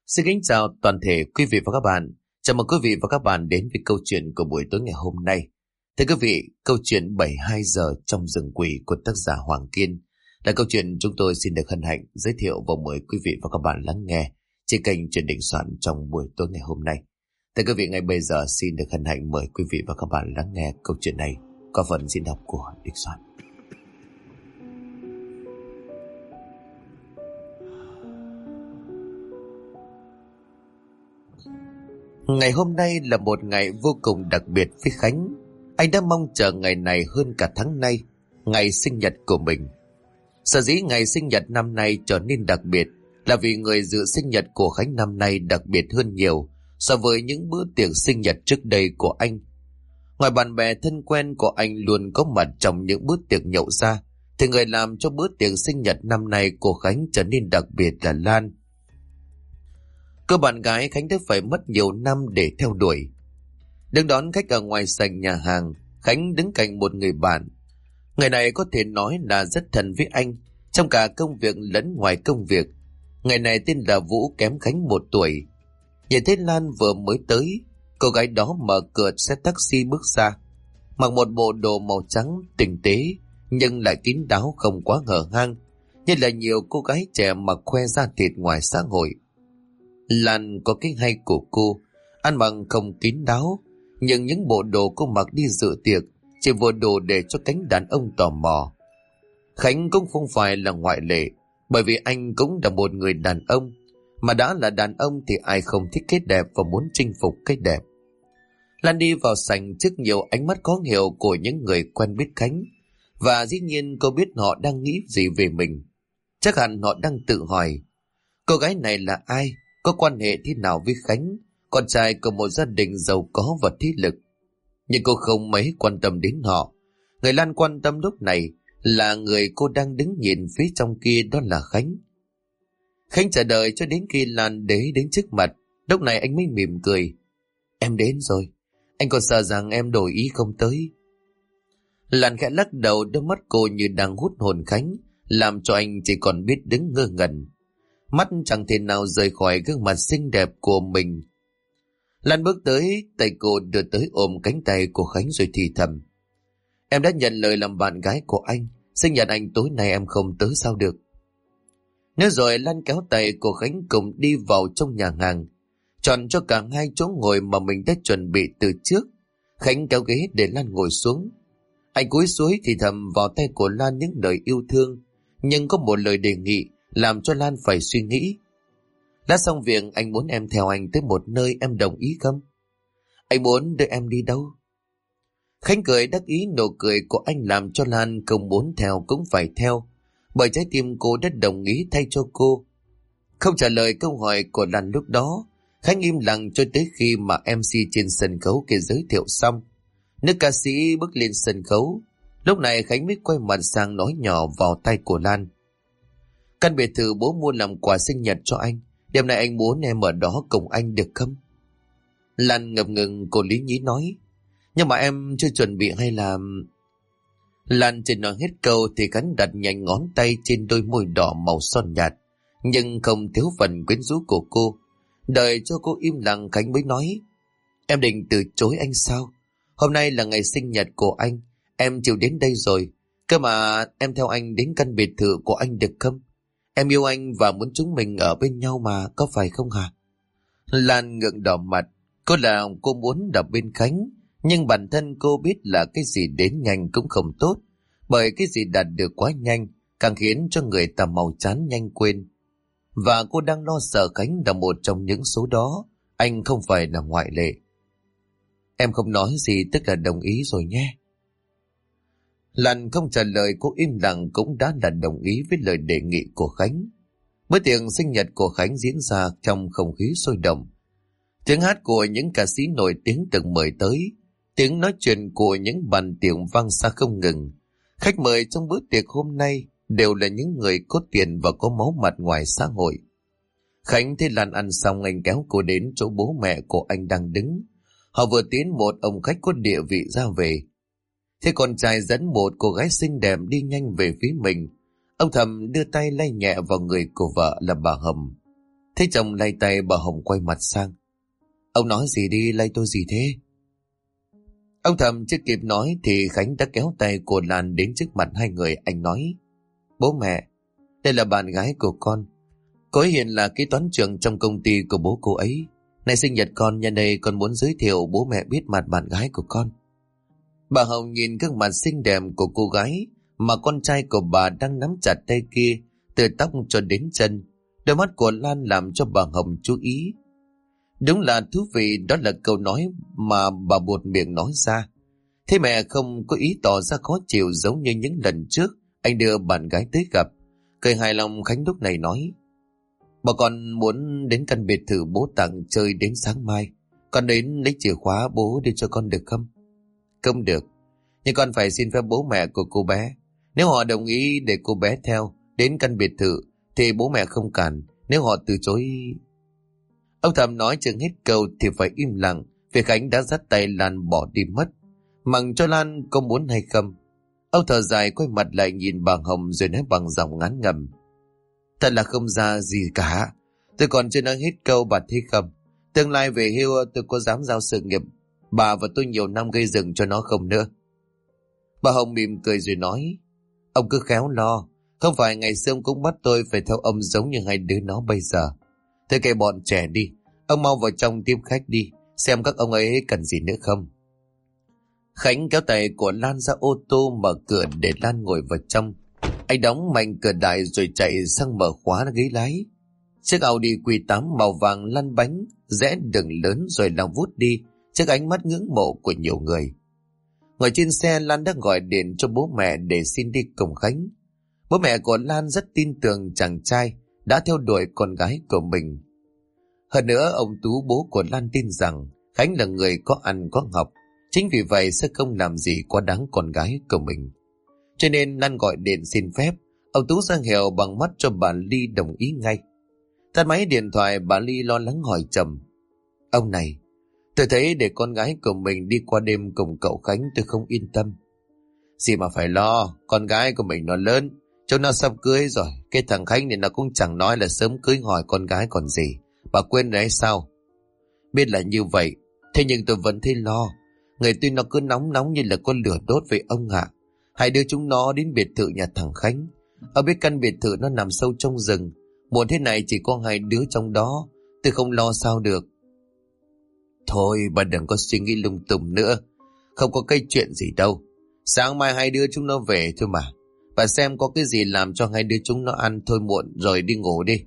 Xin kính chào toàn thể quý vị và các bạn. Chào mừng quý vị và các bạn đến với câu chuyện của buổi tối ngày hôm nay. Thưa quý vị, câu chuyện 72 giờ trong rừng quỷ của tác giả Hoàng Kiên là câu chuyện chúng tôi xin được hân hạnh giới thiệu và mời quý vị và các bạn lắng nghe trên kênh Chuyện Đình Soạn trong buổi tối ngày hôm nay. Thưa quý vị, ngay bây giờ xin được hân hạnh mời quý vị và các bạn lắng nghe câu chuyện này qua phần diễn đọc của Đình Soạn. Ngày hôm nay là một ngày vô cùng đặc biệt với Khánh. Anh đã mong chờ ngày này hơn cả tháng nay, ngày sinh nhật của mình. Sở dĩ ngày sinh nhật năm nay trở nên đặc biệt là vì người dự sinh nhật của Khánh năm nay đặc biệt hơn nhiều so với những bữa tiệc sinh nhật trước đây của anh. Ngoài bạn bè thân quen của anh luôn có mặt trong những bữa tiệc nhậu ra, thì người làm cho bữa tiệc sinh nhật năm nay của Khánh trở nên đặc biệt là Lan. Cô bạn gái Khánh đã phải mất nhiều năm để theo đuổi. Đứng đón khách ở ngoài sảnh nhà hàng, Khánh đứng cạnh một người bạn. Người này có thể nói là rất thân với anh, trong cả công việc lẫn ngoài công việc. Người này tên là Vũ, kém Khánh 1 tuổi. Nhìn thấy Lan vừa mới tới, cô gái đó mở cửa xe taxi bước ra. Mặc một bộ đồ màu trắng tinh tế, nhưng lại kín đáo không quá hở hang, như là nhiều cô gái trẻ mặc khoe da thịt ngoài xã hội. Lan có cái hay của cô, ăn mặc không kín đáo, nhưng những bộ đồ cô mặc đi dự tiệc chỉ vừa đủ để cho cánh đàn ông tò mò. Khánh cũng không phải là ngoại lệ, bởi vì anh cũng là một người đàn ông, mà đã là đàn ông thì ai không thích cái đẹp và muốn chinh phục cái đẹp. Lan đi vào sảnh trước nhiều ánh mắt khó hiểu của những người quen biết Khánh, và dĩ nhiên cô biết họ đang nghĩ gì về mình. Chắc hẳn họ đang tự hỏi, cô gái này là ai, có quan hệ thế nào với Khánh, con trai của một gia đình giàu có và thế lực. Nhưng cô không mấy quan tâm đến họ. Người Lan quan tâm lúc này là người cô đang đứng nhìn phía trong kia, đó là Khánh. Khánh chờ đợi cho đến khi Lan đến trước mặt, lúc này anh mới mỉm cười. Em đến rồi, anh còn sợ rằng em đổi ý không tới. Lan khẽ lắc đầu, đôi mắt cô như đang hút hồn Khánh, làm cho anh chỉ còn biết đứng ngơ ngẩn. Mắt chẳng thể nào rời khỏi gương mặt xinh đẹp của mình. Lan bước tới, tay cô đưa tới ôm cánh tay của Khánh rồi thì thầm. Em đã nhận lời làm bạn gái của anh, sinh nhật anh tối nay em không tới sao được. Nói rồi Lan kéo tay của Khánh cùng đi vào trong nhà hàng, chọn cho cả hai chỗ ngồi mà mình đã chuẩn bị từ trước. Khánh kéo ghế để Lan ngồi xuống. Anh cúi xuống thì thầm vào tay của Lan những lời yêu thương, nhưng có một lời đề nghị làm cho Lan phải suy nghĩ. Đã xong việc, anh muốn em theo anh tới một nơi, em đồng ý không? Anh muốn đưa em đi đâu? Khánh cười đắc ý, nụ cười của anh làm cho Lan không muốn theo cũng phải theo, bởi trái tim cô đã đồng ý thay cho cô. Không trả lời câu hỏi của Lan lúc đó, Khánh im lặng cho tới khi mà MC trên sân khấu kia giới thiệu xong. Nữ ca sĩ bước lên sân khấu. Lúc này Khánh mới quay mặt sang nói nhỏ vào tay của Lan. Căn biệt thự bố mua làm quà sinh nhật cho anh, đêm nay anh muốn em ở đó cùng anh được không? Lan ngập ngừng, cô lý nhí nói. Nhưng mà em chưa chuẩn bị hay là... Lan chưa nói hết câu thì Khánh đặt nhanh ngón tay trên đôi môi đỏ màu son nhạt, nhưng không thiếu phần quyến rũ của cô. Đợi cho cô im lặng, Khánh mới nói. Em định từ chối anh sao? Hôm nay là ngày sinh nhật của anh, em chịu đến đây rồi. Cơ mà em theo anh đến căn biệt thự của anh được không? Em yêu anh và muốn chúng mình ở bên nhau mà, có phải không hả? Lan ngượng đỏ mặt. Cô muốn ở bên Khánh, nhưng bản thân cô biết là cái gì đến nhanh cũng không tốt, bởi cái gì đạt được quá nhanh càng khiến cho người ta mau chán nhanh quên. Và cô đang lo sợ Khánh là một trong những số đó, anh không phải là ngoại lệ. Em không nói gì tức là đồng ý rồi nhé. Lan không trả lời, cô im lặng cũng đã là đồng ý với lời đề nghị của Khánh. Bữa tiệc sinh nhật của Khánh diễn ra trong không khí sôi động. Tiếng hát của những ca sĩ nổi tiếng từng mời tới, tiếng nói chuyện của những bàn tiệc vang xa không ngừng. Khách mời trong bữa tiệc hôm nay đều là những người có tiền và có máu mặt ngoài xã hội. Khánh thấy Lan ăn xong, anh kéo cô đến chỗ bố mẹ của anh đang đứng. Họ vừa tiến một ông khách có địa vị ra về. Thế con trai dẫn một cô gái xinh đẹp đi nhanh về phía mình. Ông Thầm đưa tay lay nhẹ vào người của vợ là bà Hầm. Thấy chồng lay tay, bà Hồng quay mặt sang. Ông nói gì đi, lay tôi gì thế? Ông Thầm chưa kịp nói thì Khánh đã kéo tay của Lan đến trước mặt hai người. Anh nói, bố mẹ, đây là bạn gái của con. Cô ấy hiện là kế toán trưởng trong công ty của bố cô ấy. Nay sinh nhật con, nhân đây con muốn giới thiệu bố mẹ biết mặt bạn gái của con. Bà Hồng nhìn gương mặt xinh đẹp của cô gái mà con trai của bà đang nắm chặt tay kia, từ tóc cho đến chân. Đôi mắt của Lan làm cho bà Hồng chú ý. Đúng là thú vị, đó là câu nói mà bà buột miệng nói ra. Thế mẹ không có ý tỏ ra khó chịu giống như những lần trước anh đưa bạn gái tới gặp. Cười hài lòng, Khánh lúc này nói, bà con muốn đến căn biệt thự bố tặng chơi đến sáng mai. Con đến lấy chìa khóa bố đưa cho con được không? Không được, nhưng con phải xin phép bố mẹ của cô bé. Nếu họ đồng ý để cô bé theo đến căn biệt thự thì bố mẹ không cản. Nếu họ từ chối... Ông Thầm nói chừng hết câu thì phải im lặng, vì Khánh đã dắt tay Lan bỏ đi mất. Mặc cho Lan có muốn hay không. Ông thở dài quay mặt lại nhìn bà Hồng rồi nói bằng giọng ngán ngẩm, thật là không ra gì cả. Tôi còn chưa nói hết câu bà thấy không? Tương lai về hưu tôi có dám giao sự nghiệp bà và tôi nhiều năm gây dựng cho nó không nữa? Bà Hồng mỉm cười rồi nói, ông cứ khéo lo. Không phải ngày xưa ông cũng bắt tôi phải theo ông giống như hai đứa nó bây giờ. Thế kệ bọn trẻ đi. Ông mau vào trong tiếp khách đi, xem các ông ấy cần gì nữa không. Khánh kéo tay của Lan ra ô tô, mở cửa để Lan ngồi vào trong. Anh đóng mạnh cửa đại rồi chạy sang mở khóa ghế lái. Chiếc Audi Q8 màu vàng lăn bánh, rẽ đường lớn rồi lao vút đi trước ánh mắt ngưỡng mộ của nhiều người. Ngồi trên xe, Lan đã gọi điện cho bố mẹ để xin đi cùng Khánh. Bố mẹ của Lan rất tin tưởng chàng trai đã theo đuổi con gái của mình. Hơn nữa, ông Tú bố của Lan tin rằng Khánh là người có ăn có học, chính vì vậy sẽ không làm gì quá đáng con gái của mình. Cho nên Lan gọi điện xin phép. Ông Tú ra hiệu bằng mắt cho bà Ly đồng ý ngay. Tắt máy điện thoại, bà Ly lo lắng hỏi chồng, ông này, tôi thấy để con gái của mình đi qua đêm cùng cậu Khánh tôi không yên tâm. Gì mà phải lo, con gái của mình nó lớn, chúng nó sắp cưới rồi. Cái thằng Khánh này nó cũng chẳng nói là sớm cưới hỏi con gái còn gì. Bà quên đấy sao? Biết là như vậy, thế nhưng tôi vẫn thấy lo. Người tuy nó cứ nóng nóng như là con lửa đốt với ông ạ. Hãy đưa chúng nó đến biệt thự nhà thằng Khánh. Ở biết căn biệt thự nó nằm sâu trong rừng, muộn thế này chỉ có hai đứa trong đó, tôi không lo sao được. Thôi bà đừng có suy nghĩ lung tung nữa, không có cái chuyện gì đâu. Sáng mai hai đứa chúng nó về thôi mà. Bà xem có cái gì làm cho hai đứa chúng nó ăn thôi, muộn rồi đi ngủ đi.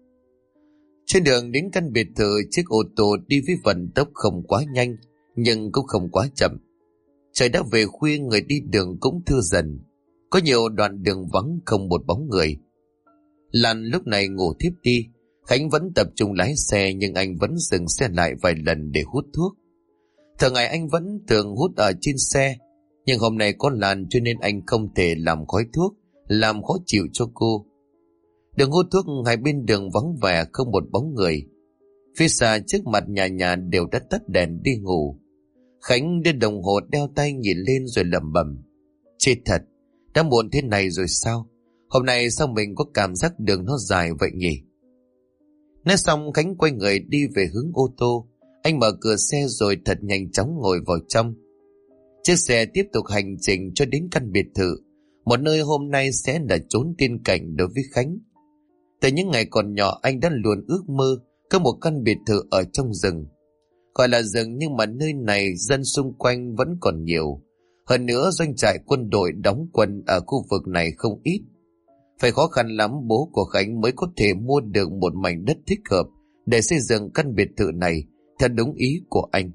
Trên đường đến căn biệt thự, chiếc ô tô đi với vận tốc không quá nhanh nhưng cũng không quá chậm. Trời đã về khuya, người đi đường cũng thưa dần. Có nhiều đoạn đường vắng không một bóng người. Lan lúc này ngủ thiếp đi. Khánh vẫn tập trung lái xe nhưng anh vẫn dừng xe lại vài lần để hút thuốc. Thường ngày anh vẫn thường hút ở trên xe, nhưng hôm nay có Lan cho nên anh không thể làm khói thuốc, làm khó chịu cho cô. Đường hút thuốc hai bên đường vắng vẻ, không một bóng người. Phía xa trước mặt nhà đều đã tắt đèn đi ngủ. Khánh đưa đồng hồ đeo tay nhìn lên rồi lẩm bẩm, chết thật, đã muộn thế này rồi sao? Hôm nay sao mình có cảm giác đường nó dài vậy nhỉ? Nói xong, Khánh quay người đi về hướng ô tô. Anh mở cửa xe rồi thật nhanh chóng ngồi vào trong. Chiếc xe tiếp tục hành trình cho đến căn biệt thự, một nơi hôm nay sẽ là chốn tiên cảnh đối với Khánh. Từ những ngày còn nhỏ, anh đã luôn ước mơ có một căn biệt thự ở trong rừng. Gọi là rừng nhưng mà nơi này dân xung quanh vẫn còn nhiều. Hơn nữa, doanh trại quân đội đóng quân ở khu vực này không ít. Phải khó khăn lắm bố của Khánh mới có thể mua được một mảnh đất thích hợp để xây dựng căn biệt thự này theo đúng ý của anh.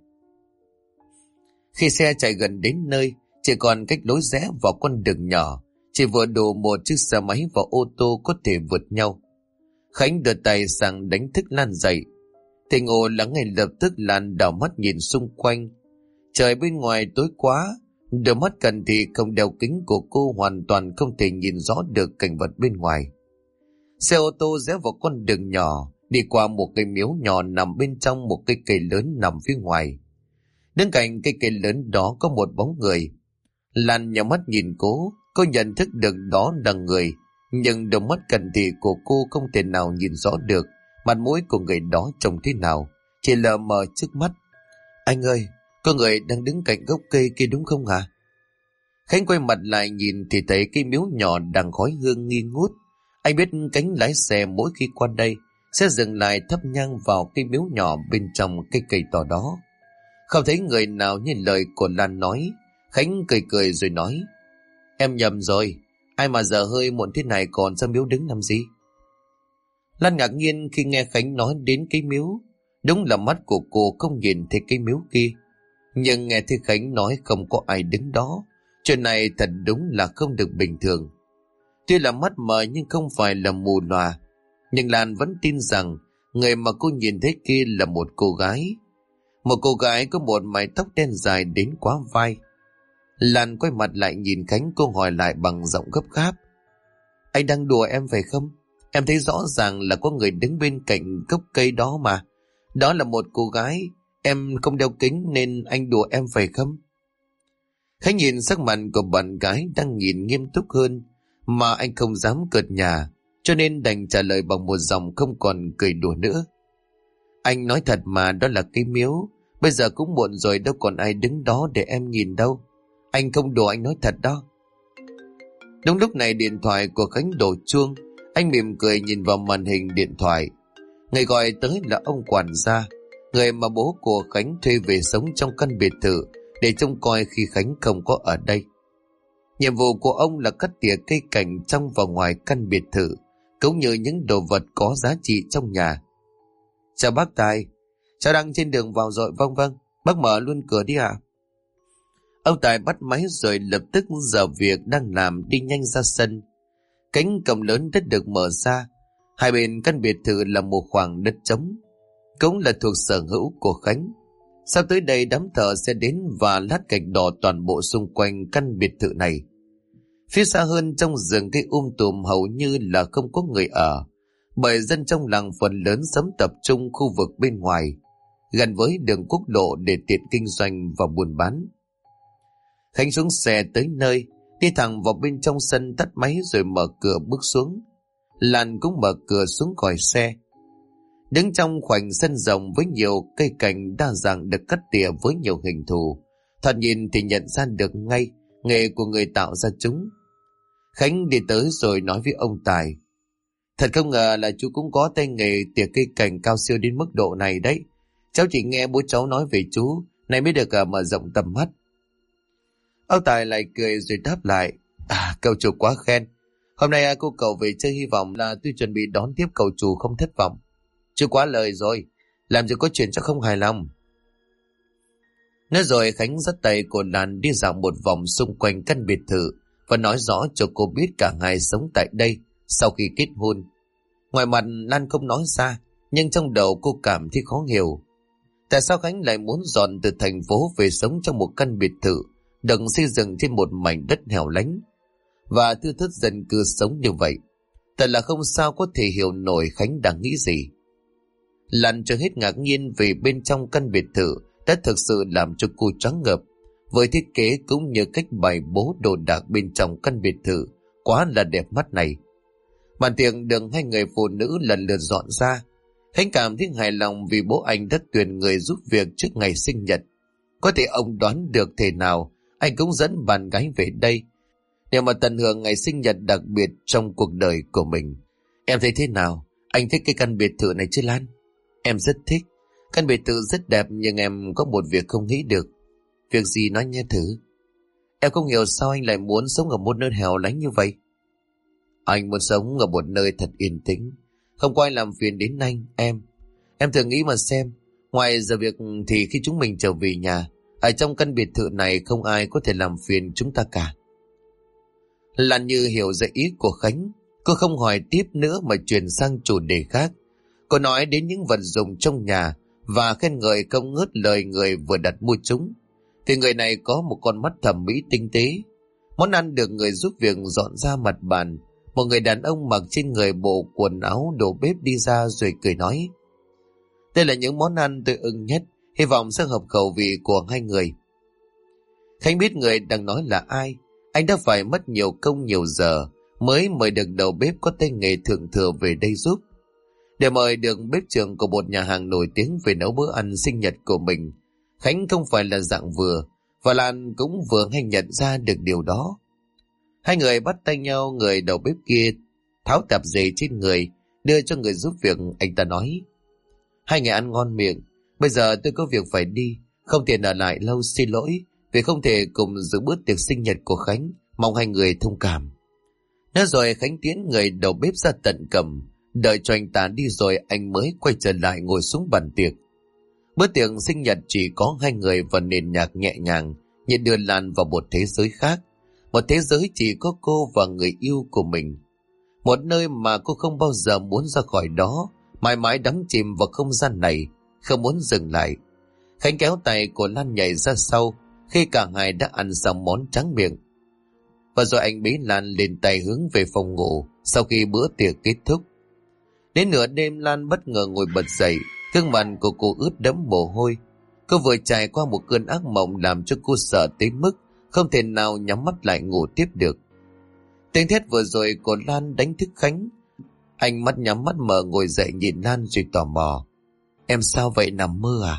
Khi xe chạy gần đến nơi, chỉ còn cách lối rẽ vào con đường nhỏ, chỉ vừa đủ một chiếc xe máy và ô tô có thể vượt nhau. Khánh đưa tay sang đánh thức Lan dậy. Thì ngộ là ngay lập tức Lan đảo mắt nhìn xung quanh. Trời bên ngoài tối quá, đôi mắt cận thị không đeo kính của cô hoàn toàn không thể nhìn rõ được cảnh vật bên ngoài. Xe ô tô rẽ vào con đường nhỏ, đi qua một cây miếu nhỏ nằm bên trong một cây cây lớn nằm phía ngoài. Bên cạnh cây cây lớn đó có một bóng người. Lan nhắm mắt nhìn cô nhận thức được đó là người, nhưng đôi mắt cận thị của cô không thể nào nhìn rõ được mặt mũi của người đó trông thế nào chỉ lờ mờ trước mắt. Anh ơi, có người đang đứng cạnh gốc cây kia đúng không hả? Khánh quay mặt lại nhìn thì thấy cây miếu nhỏ đang khói hương nghi ngút. Anh biết cánh lái xe mỗi khi qua đây sẽ dừng lại thắp nhang vào cây miếu nhỏ bên trong cây cây to đó. Không thấy người nào như lời của Lan nói. Khánh cười cười rồi nói: Em nhầm rồi, ai mà giờ hơi muộn thế này còn ra miếu đứng làm gì? Lan ngạc nhiên khi nghe Khánh nói đến cây miếu. Đúng là mắt của cô không nhìn thấy cây miếu kia, nhưng nghe thấy Khánh nói không có ai đứng đó. Chuyện này thật đúng là không được bình thường. Tuy là mắt mờ nhưng không phải là mù lòa. Nhưng Lan vẫn tin rằng người mà cô nhìn thấy kia là một cô gái. Một cô gái có một mái tóc đen dài đến quá vai. Lan quay mặt lại nhìn Khánh, cô hỏi lại bằng giọng gấp gáp: Anh đang đùa em phải không? Em thấy rõ ràng là có người đứng bên cạnh gốc cây đó mà. Đó là một cô gái. Em không đeo kính nên anh đùa em phải không? Khánh nhìn sắc mặt của bạn gái đang nhìn nghiêm túc hơn, mà anh không dám cợt nhả, cho nên đành trả lời bằng một giọng không còn cười đùa nữa. Anh nói thật mà, đó là cây miếu. Bây giờ cũng muộn rồi, đâu còn ai đứng đó để em nhìn đâu. Anh không đùa, anh nói thật đó. Đúng lúc này điện thoại của Khánh đổ chuông. Anh mỉm cười nhìn vào màn hình điện thoại. Người gọi tới là ông quản gia, người mà bố của Khánh thuê về sống trong căn biệt thự để trông coi khi Khánh không có ở đây. Nhiệm vụ của ông là cắt tỉa cây cảnh trong và ngoài căn biệt thự, cũng như những đồ vật có giá trị trong nhà. Chào bác Tài, cháu đang trên đường vào rồi. Vâng vâng, bác mở luôn cửa đi ạ. Ông Tài bắt máy rồi lập tức giờ việc đang làm đi nhanh ra sân. Cánh cổng lớn đất được mở ra. Hai bên căn biệt thự là một khoảng đất trống, cũng là thuộc sở hữu của Khánh. Sau tới đây đám thợ sẽ đến và lát gạch đỏ toàn bộ xung quanh căn biệt thự này. Phía xa hơn trong rừng cây tùm hầu như là không có người ở, bởi dân trong làng phần lớn sống tập trung khu vực bên ngoài, gần với đường quốc lộ để tiện kinh doanh và buôn bán. Khánh xuống xe tới nơi, đi thẳng vào bên trong sân, tắt máy rồi mở cửa bước xuống. Lan cũng mở cửa xuống khỏi xe. Đứng trong khoảnh sân rộng với nhiều cây cảnh đa dạng được cắt tỉa với nhiều hình thù, thoạt nhìn thì nhận ra được ngay nghề của người tạo ra chúng. Khánh đi tới rồi nói với ông Tài: Thật không ngờ là chú cũng có tay nghề tỉa cây cảnh cao siêu đến mức độ này đấy. Cháu chỉ nghe bố cháu nói về chú, này mới được mở rộng tầm mắt. Ông Tài lại cười rồi đáp lại: Cậu chủ quá khen. Hôm nay cô cậu về chơi, hy vọng là tôi chuẩn bị đón tiếp cậu chủ không thất vọng. Chưa quá lời rồi, làm gì có chuyện cho không hài lòng. Nói rồi Khánh dắt tay của Lan đi dạo một vòng xung quanh căn biệt thự và nói rõ cho cô biết cả hai sống tại đây sau khi kết hôn. Ngoài mặt Lan không nói ra, nhưng trong đầu cô cảm thấy khó hiểu. Tại sao Khánh lại muốn dọn từ thành phố về sống trong một căn biệt thự được xây dựng trên một mảnh đất hẻo lánh và thưa thớt dân cư sống như vậy? Thật là không sao có thể hiểu nổi Khánh đang nghĩ gì. Lan cho hết ngạc nhiên vì bên trong căn biệt thự đã thực sự làm cho cô choáng ngợp, với thiết kế cũng như cách bày bố đồ đạc bên trong căn biệt thự quá là đẹp mắt này. Bàn tiệc được hai người phụ nữ lần lượt dọn ra. Khánh cảm thấy hài lòng vì bố anh đã tuyển người giúp việc trước ngày sinh nhật. Có thể ông đoán được thế nào anh cũng dẫn bạn gái về đây để mà tận hưởng ngày sinh nhật đặc biệt trong cuộc đời của mình. Em thấy thế nào? Anh thích cái căn biệt thự này chứ Lan? Em rất thích. Căn biệt thự rất đẹp, nhưng em có một việc không nghĩ được. Việc gì nói nghe thử. Em không hiểu sao anh lại muốn sống ở một nơi hẻo lánh như vậy. Anh muốn sống ở một nơi thật yên tĩnh, không có ai làm phiền đến anh, em. Em thử nghĩ mà xem, ngoài giờ việc thì khi chúng mình trở về nhà, ở trong căn biệt thự này không ai có thể làm phiền chúng ta cả. Lan Như hiểu ra ý của Khánh. Cô không hỏi tiếp nữa mà chuyển sang chủ đề khác. Cô nói đến những vật dụng trong nhà và khen ngợi không ngớt lời người vừa đặt mua chúng. Thì người này có một con mắt thẩm mỹ tinh tế. Món ăn được người giúp việc dọn ra mặt bàn. Một người đàn ông mặc trên người bộ quần áo đồ bếp đi ra rồi cười nói: Đây là những món ăn tôi ưng nhất, hy vọng sẽ hợp khẩu vị của hai người. Khánh biết người đang nói là ai. Anh đã phải mất nhiều công nhiều giờ mới mời được đầu bếp có tay nghề thượng thừa về đây giúp. Để mời được bếp trưởng của một nhà hàng nổi tiếng về nấu bữa ăn sinh nhật của mình, Khánh không phải là dạng vừa, và Lan cũng vừa hay nhận ra được điều đó. Hai người bắt tay nhau, người đầu bếp kia tháo tạp dề trên người, đưa cho người giúp việc. Anh ta nói: hai người ăn ngon miệng, bây giờ tôi có việc phải đi, không tiện ở lại lâu, xin lỗi vì không thể cùng dự bữa tiệc sinh nhật của Khánh, mong hai người thông cảm. Nói rồi Khánh tiến người đầu bếp ra tận cầm, đợi cho anh ta đi rồi anh mới quay trở lại ngồi xuống bàn tiệc. Bữa tiệc sinh nhật chỉ có hai người và nền nhạc nhẹ nhàng như đưa Lan vào một thế giới khác, một thế giới chỉ có cô và người yêu của mình, một nơi mà cô không bao giờ muốn ra khỏi đó, mãi mãi đắm chìm vào không gian này, không muốn dừng lại. Khánh kéo tay của Lan nhảy ra sau khi cả hai đã ăn xong món tráng miệng, và rồi anh bế Lan lên tay hướng về phòng ngủ. Sau khi bữa tiệc kết thúc, đến nửa đêm, Lan bất ngờ ngồi bật dậy, gương mặt của cô ướt đẫm mồ hôi. Cô vừa trải qua một cơn ác mộng làm cho cô sợ tới mức không thể nào nhắm mắt lại ngủ tiếp được. Tiếng thét vừa rồi của Lan đánh thức Khánh. Anh mắt nhắm mắt mở ngồi dậy nhìn Lan rồi tò mò: em sao vậy, nằm mơ à?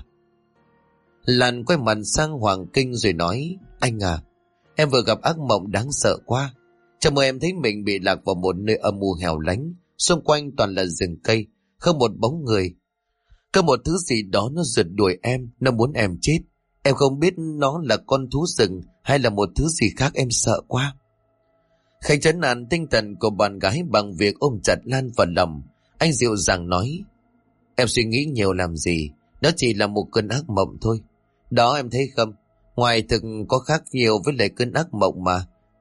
Lan quay mặt sang Hoàng Kinh rồi nói: anh à, em vừa gặp ác mộng đáng sợ quá. Trong mơ em thấy mình bị lạc vào một nơi âm u hẻo lánh, xung quanh toàn là rừng cây, không một bóng người. Có một thứ gì đó nó rượt đuổi em, nó muốn em chết. Em không biết nó là con thú rừng hay là một thứ gì khác, em sợ quá. Khánh trấn an tinh thần của bạn gái bằng việc ôm chặt Lan vào lòng. Anh dịu dàng nói: em suy nghĩ nhiều làm gì, nó chỉ là một cơn ác mộng thôi. Đó, em thấy không, ngoài thực có khác nhiều với lại cơn ác mộng mà.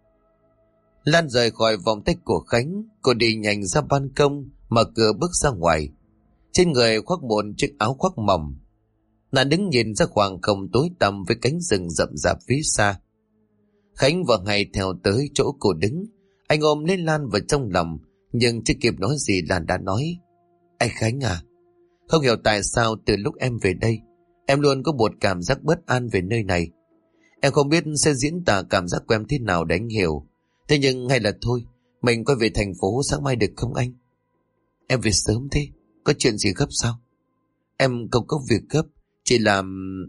Lan rời khỏi vòng tay của Khánh, cô đi nhanh ra ban công, mở cửa bước ra ngoài. Trên người khoác một chiếc áo khoác mỏng, nàng đứng nhìn ra khoảng không tối tăm với cánh rừng rậm rạp phía xa. Khánh vừa hay theo tới chỗ cô đứng, anh ôm lấy Lan vào trong lòng, nhưng chưa kịp nói gì Lan đã nói: anh Khánh à, không hiểu tại sao từ lúc em về đây, em luôn có một cảm giác bất an về nơi này. Em không biết sẽ diễn tả cảm giác của em thế nào để anh hiểu. Thế nhưng hay là thôi, mình quay về thành phố sáng mai được không anh? Em về sớm thế, có chuyện gì gấp sao? Em không có việc gấp, chỉ là...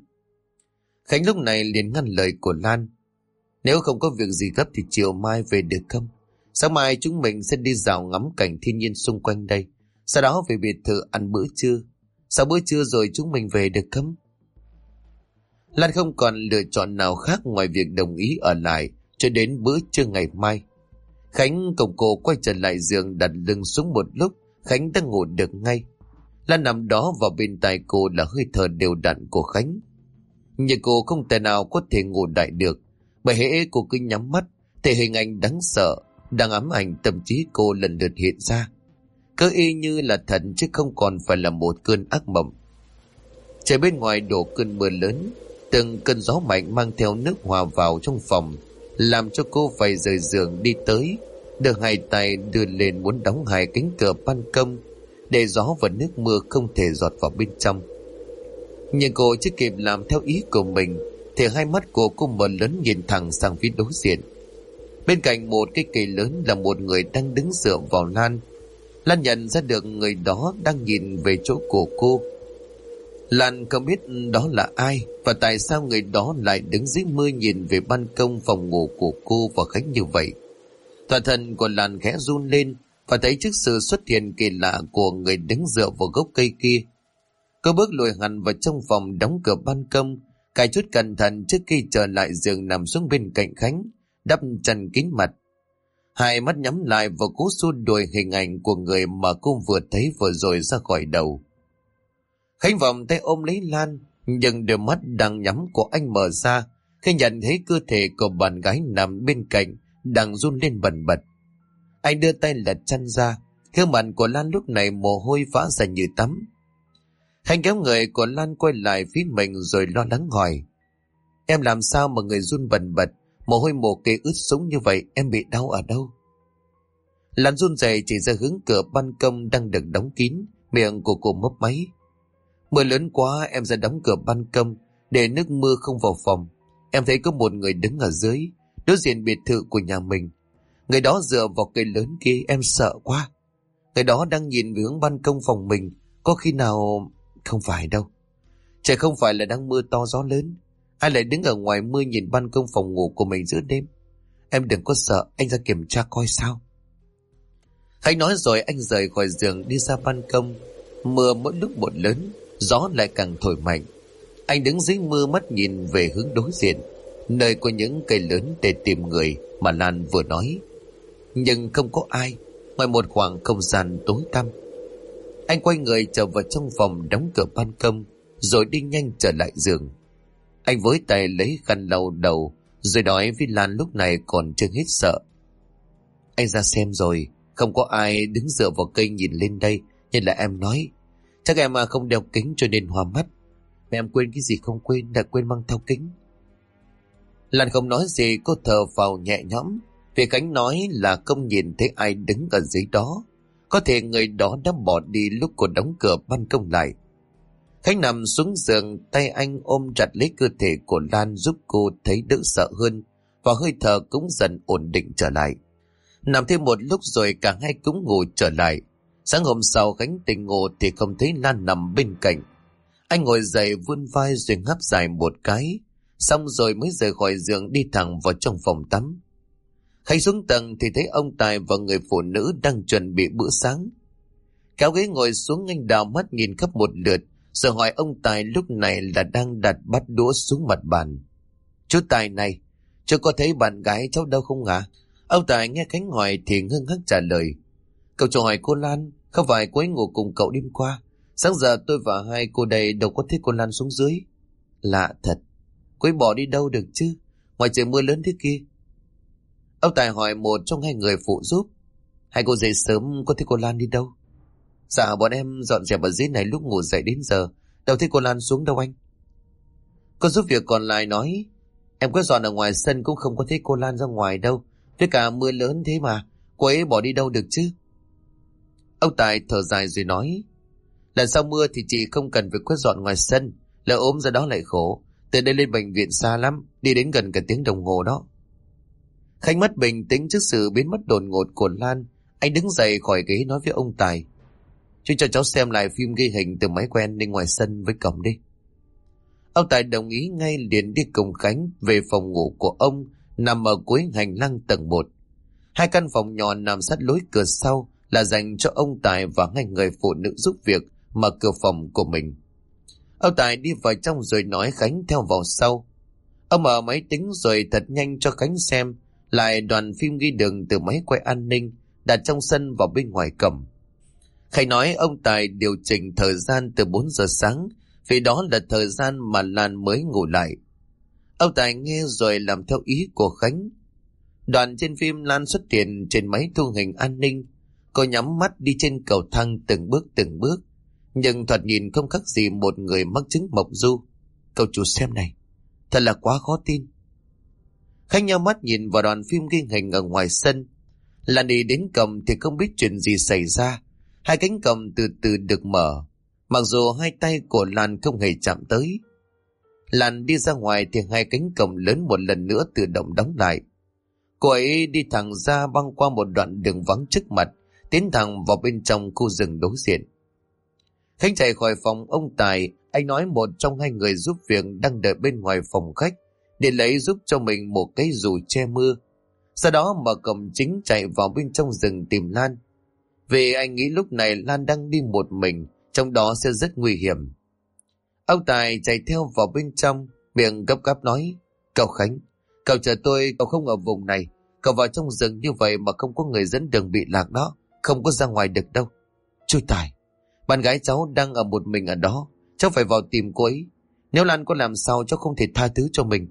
Khánh lúc này liền ngăn lời của Lan: nếu không có việc gì gấp thì chiều mai về được không? Sáng mai chúng mình sẽ đi dạo ngắm cảnh thiên nhiên xung quanh đây, sau đó về biệt thự ăn bữa trưa. Sau bữa trưa rồi chúng mình về được không? Lan không còn lựa chọn nào khác ngoài việc đồng ý ở lại cho đến bữa trưa ngày mai. Khánh cùng cô quay trở lại giường, đặt lưng xuống một lúc, Khánh đã ngủ được ngay. Lan nằm đó và bên tai cô là hơi thở đều đặn của Khánh. Nhưng cô không thể nào có thể ngủ đại được, bởi hễ cô cứ nhắm mắt thì hình ảnh đáng sợ đang ám ảnh tâm trí cô lần lượt hiện ra, cứ y như là thật chứ không còn phải là một cơn ác mộng. Trời bên ngoài đổ cơn mưa lớn, từng cơn gió mạnh mang theo nước hòa vào trong phòng, làm cho cô phải rời giường đi tới, đưa hai tay đưa lên muốn đóng hai cánh cửa ban công để gió và nước mưa không thể giọt vào bên trong. Nhưng cô chưa kịp làm theo ý của mình thì hai mắt của cô mở lớn nhìn thẳng sang phía đối diện. Bên cạnh một cái cây lớn là một người đang đứng dựa vào Lan. Lan nhận ra được người đó đang nhìn về chỗ của cô. Lan không biết đó là ai và tại sao người đó lại đứng dưới mưa nhìn về ban công phòng ngủ của cô và Khánh như vậy. Toàn thân của Lan khẽ run lên và thấy trước sự xuất hiện kỳ lạ của người đứng dựa vào gốc cây kia. Cô bước lùi hẳn vào trong phòng, đóng cửa ban công, cài chút cẩn thận trước khi trở lại giường nằm xuống bên cạnh Khánh, đắp chăn kín mặt. Hai mắt nhắm lại và cố xua đuổi hình ảnh của người mà cô vừa thấy vừa rồi ra khỏi đầu. Khánh vòng tay ôm lấy Lan, nhưng đôi mắt đang nhắm của anh mở ra khi nhận thấy cơ thể của bạn gái nằm bên cạnh đang run lên bần bật. Anh đưa tay lật chăn ra, gương mặt của Lan lúc này mồ hôi vã ra như tắm. Khánh kéo người của Lan quay lại phía mình rồi lo lắng hỏi: em làm sao mà người run bần bật, mồ hôi mồ kê ướt sũng như vậy, em bị đau ở đâu? Lan run rẩy chỉ ra hướng cửa ban công đang được đóng kín, miệng của cô mấp máy: mưa lớn quá, em ra đóng cửa ban công để nước mưa không vào phòng. Em thấy có một người đứng ở dưới, đối diện biệt thự của nhà mình. Người đó dựa vào cây lớn kia, em sợ quá. Người đó đang nhìn về hướng ban công phòng mình. Có khi nào... Không phải đâu. Trời không phải là đang mưa to gió lớn. Ai lại đứng ở ngoài mưa nhìn ban công phòng ngủ của mình giữa đêm? Em đừng có sợ, anh ra kiểm tra coi sao. Khánh nói rồi anh rời khỏi giường đi ra ban công. Mưa mỗi lúc một lớn, gió lại càng thổi mạnh. Anh đứng dưới mưa mắt nhìn về hướng đối diện, nơi có những cây lớn để tìm người mà Lan vừa nói. Nhưng không có ai, ngoài một khoảng không gian tối tăm. Anh quay người trở vào trong phòng, đóng cửa ban công, rồi đi nhanh trở lại giường. Anh với tay lấy khăn lau đầu, rồi nói với Lan lúc này còn chưa hết sợ. Anh ra xem rồi, không có ai đứng dựa vào cây nhìn lên đây, như là em nói. Chắc em không đeo kính cho nên hoa mắt. Mà em quên cái gì không quên, đã quên mang theo kính. Lan không nói gì, cô thở phào nhẹ nhõm. Vì Khánh nói là không nhìn thấy ai đứng ở dưới đó. Có thể người đó đã bỏ đi lúc cô đóng cửa ban công lại. Khánh nằm xuống giường, tay anh ôm chặt lấy cơ thể của Lan giúp cô thấy đỡ sợ hơn, và hơi thở cũng dần ổn định trở lại. Nằm thêm một lúc rồi cả hai cũng ngủ trở lại. Sáng hôm sau Khánh tỉnh ngủ thì không thấy Lan nằm bên cạnh. Anh ngồi dậy vươn vai rồi ngáp dài một cái, xong rồi mới rời khỏi giường đi thẳng vào trong phòng tắm. Khánh xuống tầng thì thấy ông Tài và người phụ nữ đang chuẩn bị bữa sáng. Kéo ghế ngồi xuống, anh đào mắt nhìn khắp một lượt, rồi hỏi ông Tài lúc này là đang đặt bát đũa xuống mặt bàn. Chú Tài này, chú có thấy bạn gái cháu đâu không hả? Ông Tài nghe Khánh hỏi thì ngưng hắc trả lời. Cậu cho hỏi cô Lan, không phải cô ấy ngủ cùng cậu đêm qua? Sáng giờ tôi và hai cô đây đâu có thấy cô Lan xuống dưới. Lạ thật, cô ấy bỏ đi đâu được chứ? Ngoài trời mưa lớn thế kia. Ông Tài hỏi một trong hai người phụ giúp. Hai cô dậy sớm có thấy cô Lan đi đâu? Dạ bọn em dọn dẹp ở dưới này lúc ngủ dậy đến giờ, đâu thấy cô Lan xuống đâu anh. Cô giúp việc còn lại nói, em quét dọn ở ngoài sân cũng không có thấy cô Lan ra ngoài đâu. Với cả mưa lớn thế mà, cô ấy bỏ đi đâu được chứ? Ông Tài thở dài rồi nói, lần sau mưa thì chị không cần phải quét dọn ngoài sân, lỡ ốm ra đó lại khổ. Từ đây lên bệnh viện xa lắm, đi đến gần cả tiếng đồng hồ đó. Khánh mất bình tĩnh trước sự biến mất đột ngột của Lan. Anh đứng dậy khỏi ghế nói với ông Tài, chú cho cháu xem lại phim ghi hình từ máy quay an ninh ngoài sân với cổng đi. Ông Tài đồng ý ngay, liền đi cùng Khánh về phòng ngủ của ông, nằm ở cuối hành lang tầng 1. Hai căn phòng nhỏ nằm sát lối cửa sau là dành cho ông Tài và hai người phụ nữ giúp việc mở cửa phòng của mình. Ông Tài đi vào trong rồi nói Khánh theo vào sau. Ông mở máy tính rồi thật nhanh cho Khánh xem lại đoạn phim ghi đường từ máy quay an ninh đặt trong sân vào bên ngoài cổng. Khánh nói ông Tài điều chỉnh thời gian từ 4 giờ sáng, vì đó là thời gian mà Lan mới ngủ lại. Ông Tài nghe rồi làm theo ý của Khánh. Đoạn trên phim Lan xuất hiện trên máy thu hình an ninh. Cô nhắm mắt đi trên cầu thang từng bước, nhưng thoạt nhìn không khác gì một người mắc chứng mộng du. Cậu chủ xem này, thật là quá khó tin. Khánh nhắm mắt nhìn vào đoạn phim ghi hình ở ngoài sân. Lan đi đến cổng thì không biết chuyện gì xảy ra. Hai cánh cổng từ từ được mở, mặc dù hai tay của Lan không hề chạm tới. Lan đi ra ngoài thì hai cánh cổng lớn một lần nữa tự động đóng lại. Cô ấy đi thẳng ra, băng qua một đoạn đường vắng trước mặt, tiến thẳng vào bên trong khu rừng đối diện. Khánh chạy khỏi phòng ông Tài. Anh nói một trong hai người giúp việc đang đợi bên ngoài phòng khách để lấy giúp cho mình một cái dù che mưa. Sau đó mở cổng chính chạy vào bên trong rừng tìm Lan, vì anh nghĩ lúc này Lan đang đi một mình, trong đó sẽ rất nguy hiểm. Ông Tài chạy theo vào bên trong, miệng gấp gáp nói, cậu Khánh, cậu chờ tôi, cậu không ở vùng này. Cậu vào trong rừng như vậy mà không có người dẫn đường bị lạc đó, không có ra ngoài được đâu. Chú Tài, bạn gái cháu đang ở một mình ở đó, cháu phải vào tìm cô ấy. Nếu Lan có làm sao cháu không thể tha thứ cho mình.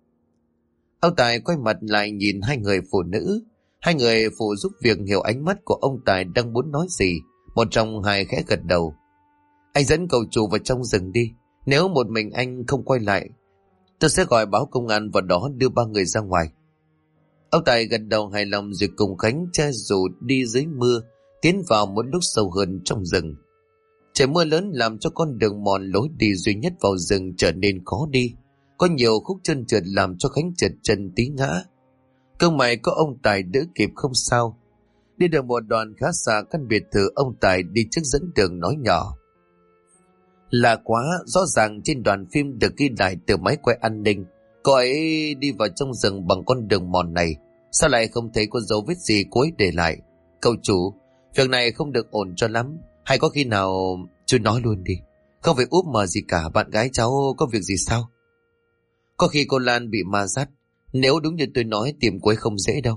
Ông Tài quay mặt lại nhìn hai người phụ nữ. Hai người phụ giúp việc hiểu ánh mắt của ông Tài đang muốn nói gì. Một trong hai khẽ gật đầu. Anh dẫn cậu chủ vào trong rừng đi. Nếu một mình anh không quay lại, tôi sẽ gọi báo công an vào đó đưa ba người ra ngoài. Ông Tài gật đầu hài lòng rồi cùng Khánh che dù đi dưới mưa, tiến vào một lúc sâu hơn trong rừng. Trời mưa lớn làm cho con đường mòn lối đi duy nhất vào rừng trở nên khó đi. Có nhiều khúc chân trượt làm cho Khánh trượt chân tí ngã. Cơ may có ông Tài đỡ kịp không sao. Đi được một đoạn khá xa, căn biệt thự ông Tài đi trước dẫn đường nói nhỏ: Lạ quá, rõ ràng trên đoạn phim được ghi lại từ máy quay an ninh, cô ấy đi vào trong rừng bằng con đường mòn này. Sao lại không thấy có dấu vết gì cô ấy để lại? Cậu chủ, việc này không được ổn cho lắm. Hay có khi nào chú nói luôn đi, không phải úp mờ gì cả. Bạn gái cháu có việc gì sao? Có khi cô Lan bị ma dắt. Nếu đúng như tôi nói, tìm cô ấy không dễ đâu.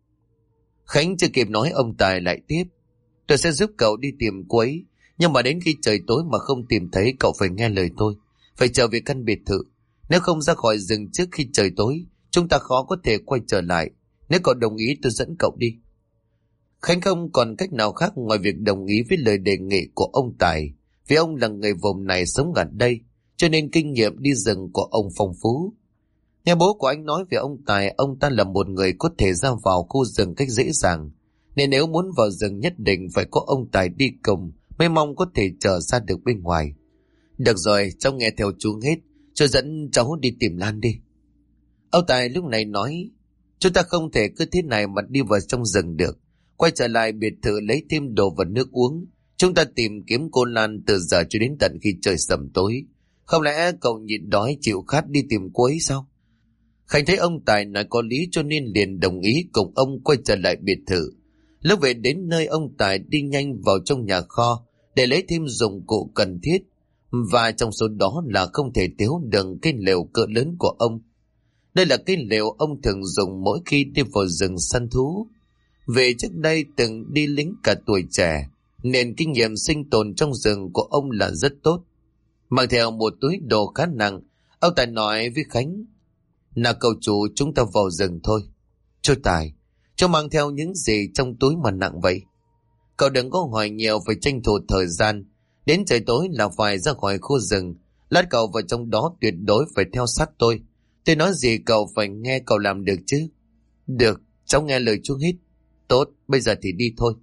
Khánh chưa kịp nói, ông Tài lại tiếp: Tôi sẽ giúp cậu đi tìm cô ấy, nhưng mà đến khi trời tối mà không tìm thấy, cậu phải nghe lời tôi, phải trở về căn biệt thự. Nếu không ra khỏi rừng trước khi trời tối, chúng ta khó có thể quay trở lại. Nếu cậu đồng ý, tôi dẫn cậu đi. Khánh không còn cách nào khác ngoài việc đồng ý với lời đề nghị của ông Tài, vì ông là người vùng này sống ở đây, cho nên kinh nghiệm đi rừng của ông phong phú. Nghe bố của anh nói về ông Tài, ông ta là một người có thể ra vào khu rừng cách dễ dàng, nên nếu muốn vào rừng nhất định phải có ông Tài đi cùng mới mong có thể trở ra được bên ngoài. Được rồi, cháu nghe theo chú hết, cho dẫn cháu đi tìm Lan đi. Ông Tài lúc này nói: Chúng ta không thể cứ thế này mà đi vào trong rừng được. Quay trở lại biệt thự lấy thêm đồ và nước uống. Chúng ta tìm kiếm cô Lan từ giờ cho đến tận khi trời sầm tối. Không lẽ cậu nhịn đói chịu khát đi tìm cô ấy sao? Khánh thấy ông Tài nói có lý cho nên liền đồng ý cùng ông quay trở lại biệt thự. Lúc về đến nơi, ông Tài đi nhanh vào trong nhà kho để lấy thêm dụng cụ cần thiết, và trong số đó là không thể thiếu được cái lều cỡ lớn của ông. Đây là cái lều ông thường dùng mỗi khi đi vào rừng săn thú. Về trước đây từng đi lính cả tuổi trẻ, nên kinh nghiệm sinh tồn trong rừng của ông là rất tốt. Mang theo một túi đồ khá nặng, ông Tài nói với Khánh: Nào cậu chủ, chúng ta vào rừng thôi. Chú Tài, cháu mang theo những gì trong túi mà nặng vậy? Cậu đừng có hỏi nhiều, phải tranh thủ thời gian. Đến trời tối là phải ra khỏi khu rừng. Lát cậu vào trong đó tuyệt đối phải theo sát tôi. Tôi nói gì cậu phải nghe, cậu làm được chứ? Được, cháu nghe lời chú hết. Tốt, bây giờ thì đi thôi.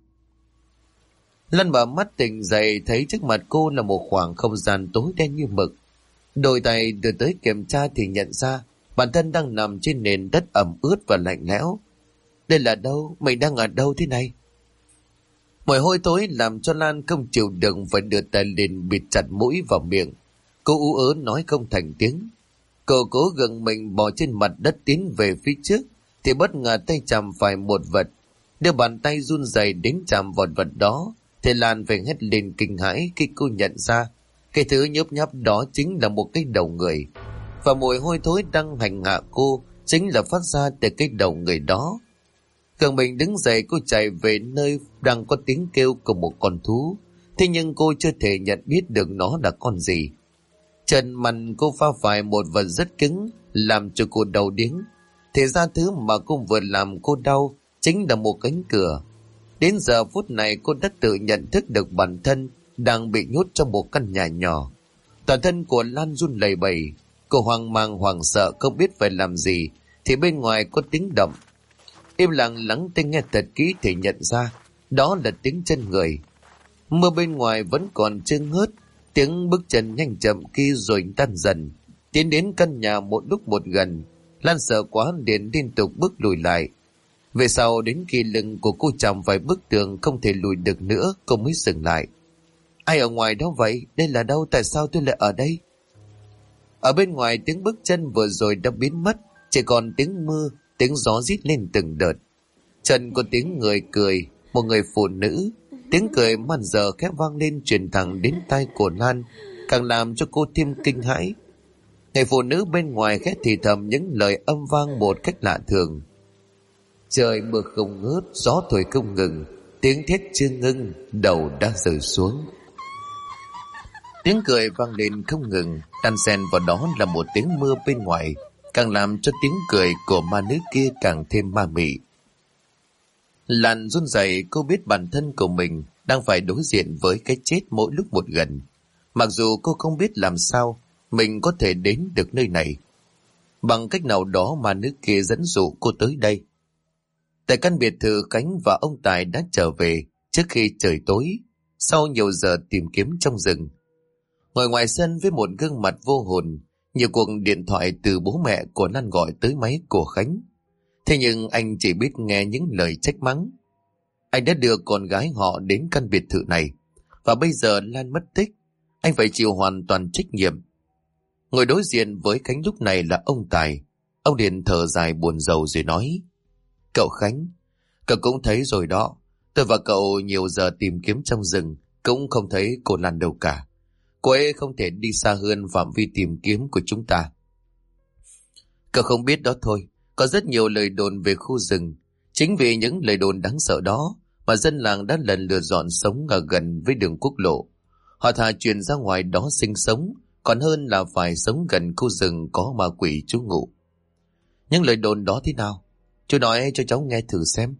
Lan mở mắt tỉnh dậy, thấy trước mặt cô là một khoảng không gian tối đen như mực. Đôi tay đưa tới kiểm tra thì nhận ra bản thân đang nằm trên nền đất ẩm ướt và lạnh lẽo. Đây là đâu? Mình đang ở đâu thế này? Mùi hôi thối làm cho Lan không chịu đựng, phải đưa tay lên bịt chặt mũi và miệng. Cô ú ớ nói không thành tiếng. Cô cố gượng mình bò trên mặt đất tiến về phía trước, thì bất ngờ tay chạm phải một vật. Đưa bàn tay run rẩy đến chạm vào vật đó, thì Lan phải hét lên kinh hãi khi cô nhận ra cái thứ nhớp nháp đó chính là một cái đầu người. Và mùi hôi thối đang hành hạ cô chính là phát ra từ cái đầu người đó. Cường mình đứng dậy, cô chạy về nơi đang có tiếng kêu của một con thú. Thế nhưng cô chưa thể nhận biết được nó là con gì. Chân mặn cô pha phải một vật rất cứng, làm cho cô đau điếng. Thì ra thứ mà cô vừa làm cô đau chính là một cánh cửa. Đến giờ phút này cô đã tự nhận thức được bản thân đang bị nhốt trong một căn nhà nhỏ. Toàn thân của Lan run lẩy bẩy. Cô hoang mang hoảng sợ không biết phải làm gì, thì bên ngoài có tiếng động. Im lặng lắng tai nghe thật kỹ thì nhận ra đó là tiếng chân người. Mưa bên ngoài vẫn còn chưa ngớt, tiếng bước chân nhanh chậm kia rồi tan dần, tiến đến căn nhà một lúc một gần. Lan sợ quá liền liên tục bước lùi lại. Về sau đến khi lưng của cô chạm phải bức tường không thể lùi được nữa, cô mới dừng lại. Ai ở ngoài đó vậy? Đây là đâu? Tại sao tôi lại ở đây? Ở bên ngoài tiếng bước chân vừa rồi đã biến mất, chỉ còn tiếng mưa, tiếng gió rít lên từng đợt. Chân có tiếng người cười, một người phụ nữ. Tiếng cười man dở khép vang lên truyền thẳng đến tai của Lan, càng làm cho cô thêm kinh hãi. Người phụ nữ bên ngoài khẽ thì thầm những lời âm vang một cách lạ thường. Trời mưa không ngớt, gió thổi không ngừng, tiếng thét chưa ngưng, đầu đã rơi xuống. Tiếng cười vang lên không ngừng, đan xen vào đó là một tiếng mưa bên ngoài, càng làm cho tiếng cười của ma nữ kia càng thêm ma mị. Lan run rẩy, cô biết bản thân của mình đang phải đối diện với cái chết mỗi lúc một gần. Mặc dù cô không biết làm sao mình có thể đến được nơi này. Bằng cách nào đó ma nữ kia dẫn dụ cô tới đây. Tại căn biệt thự, Khánh và ông Tài đã trở về trước khi trời tối, sau nhiều giờ tìm kiếm trong rừng. Ngồi ngoài sân với một gương mặt vô hồn, nhiều cuộc điện thoại từ bố mẹ của Lan gọi tới máy của Khánh. Thế nhưng anh chỉ biết nghe những lời trách mắng. Anh đã đưa con gái họ đến căn biệt thự này, và bây giờ Lan mất tích, anh phải chịu hoàn toàn trách nhiệm. Ngồi đối diện với Khánh lúc này là ông Tài. Ông liền thở dài buồn rầu rồi nói: Cậu Khánh, cậu cũng thấy rồi đó. Tôi và cậu nhiều giờ tìm kiếm trong rừng, cũng không thấy cô Lan đâu cả. Cô ấy không thể đi xa hơn phạm vi tìm kiếm của chúng ta. Cậu không biết đó thôi, có rất nhiều lời đồn về khu rừng. Chính vì những lời đồn đáng sợ đó mà dân làng đã lần lượt dọn sống ở gần với đường quốc lộ. Họ thà chuyển ra ngoài đó sinh sống, còn hơn là phải sống gần khu rừng có ma quỷ trú ngụ. Những lời đồn đó thế nào? Chú nói cho cháu nghe thử xem.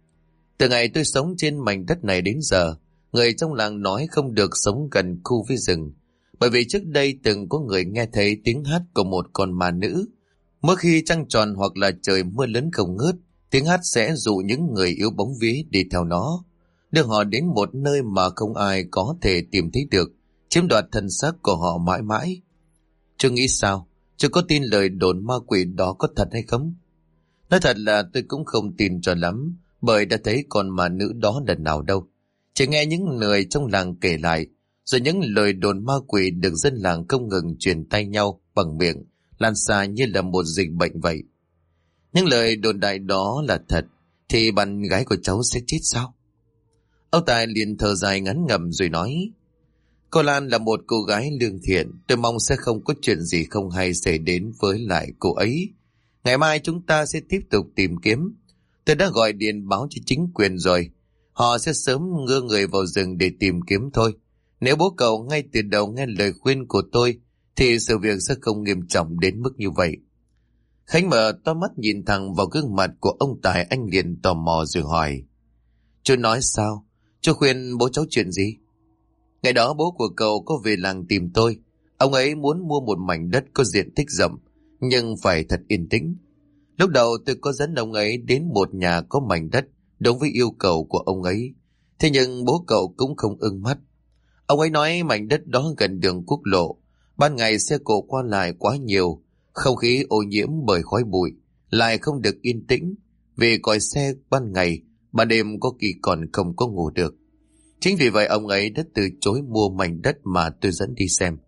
Từ ngày tôi sống trên mảnh đất này đến giờ, người trong làng nói không được sống gần khu với rừng, bởi vì trước đây từng có người nghe thấy tiếng hát của một con ma nữ. Mỗi khi trăng tròn hoặc là trời mưa lớn không ngớt, tiếng hát sẽ dụ những người yếu bóng vía đi theo nó, đưa họ đến một nơi mà không ai có thể tìm thấy được, chiếm đoạt thân xác của họ mãi mãi. Chú nghĩ sao? Chú có tin lời đồn ma quỷ đó có thật hay không? Nói thật là tôi cũng không tin cho lắm, bởi đã thấy con ma nữ đó lần nào đâu. Chỉ nghe những người trong làng kể lại, rồi những lời đồn ma quỷ được dân làng không ngừng truyền tay nhau bằng miệng, lan xa như là một dịch bệnh vậy. Những lời đồn đại đó là thật, thì bạn gái của cháu sẽ chết sao? Ông Tài liền thở dài ngắn ngẩm rồi nói: Cô Lan là một cô gái lương thiện, tôi mong sẽ không có chuyện gì không hay xảy đến với lại cô ấy. Ngày mai chúng ta sẽ tiếp tục tìm kiếm. Tôi đã gọi điện báo cho chính quyền rồi, họ sẽ sớm đưa người vào rừng để tìm kiếm thôi. Nếu bố cậu ngay từ đầu nghe lời khuyên của tôi thì sự việc sẽ không nghiêm trọng đến mức như vậy. Khánh mở to mắt nhìn thẳng vào gương mặt của ông Tài, anh liền tò mò rồi hỏi: Chú nói sao? Chú khuyên bố cháu chuyện gì? Ngày đó bố của cậu có về làng tìm tôi. Ông ấy muốn mua một mảnh đất có diện tích rộng, nhưng phải thật yên tĩnh. Lúc đầu tôi có dẫn ông ấy đến một nhà có mảnh đất đúng với yêu cầu của ông ấy. Thế nhưng bố cậu cũng không ưng mắt. Ông ấy nói mảnh đất đó gần đường quốc lộ, ban ngày xe cộ qua lại quá nhiều, không khí ô nhiễm bởi khói bụi, lại không được yên tĩnh, vì còi xe ban ngày, ban đêm có khi còn không có ngủ được. Chính vì vậy ông ấy đã từ chối mua mảnh đất mà tôi dẫn đi xem.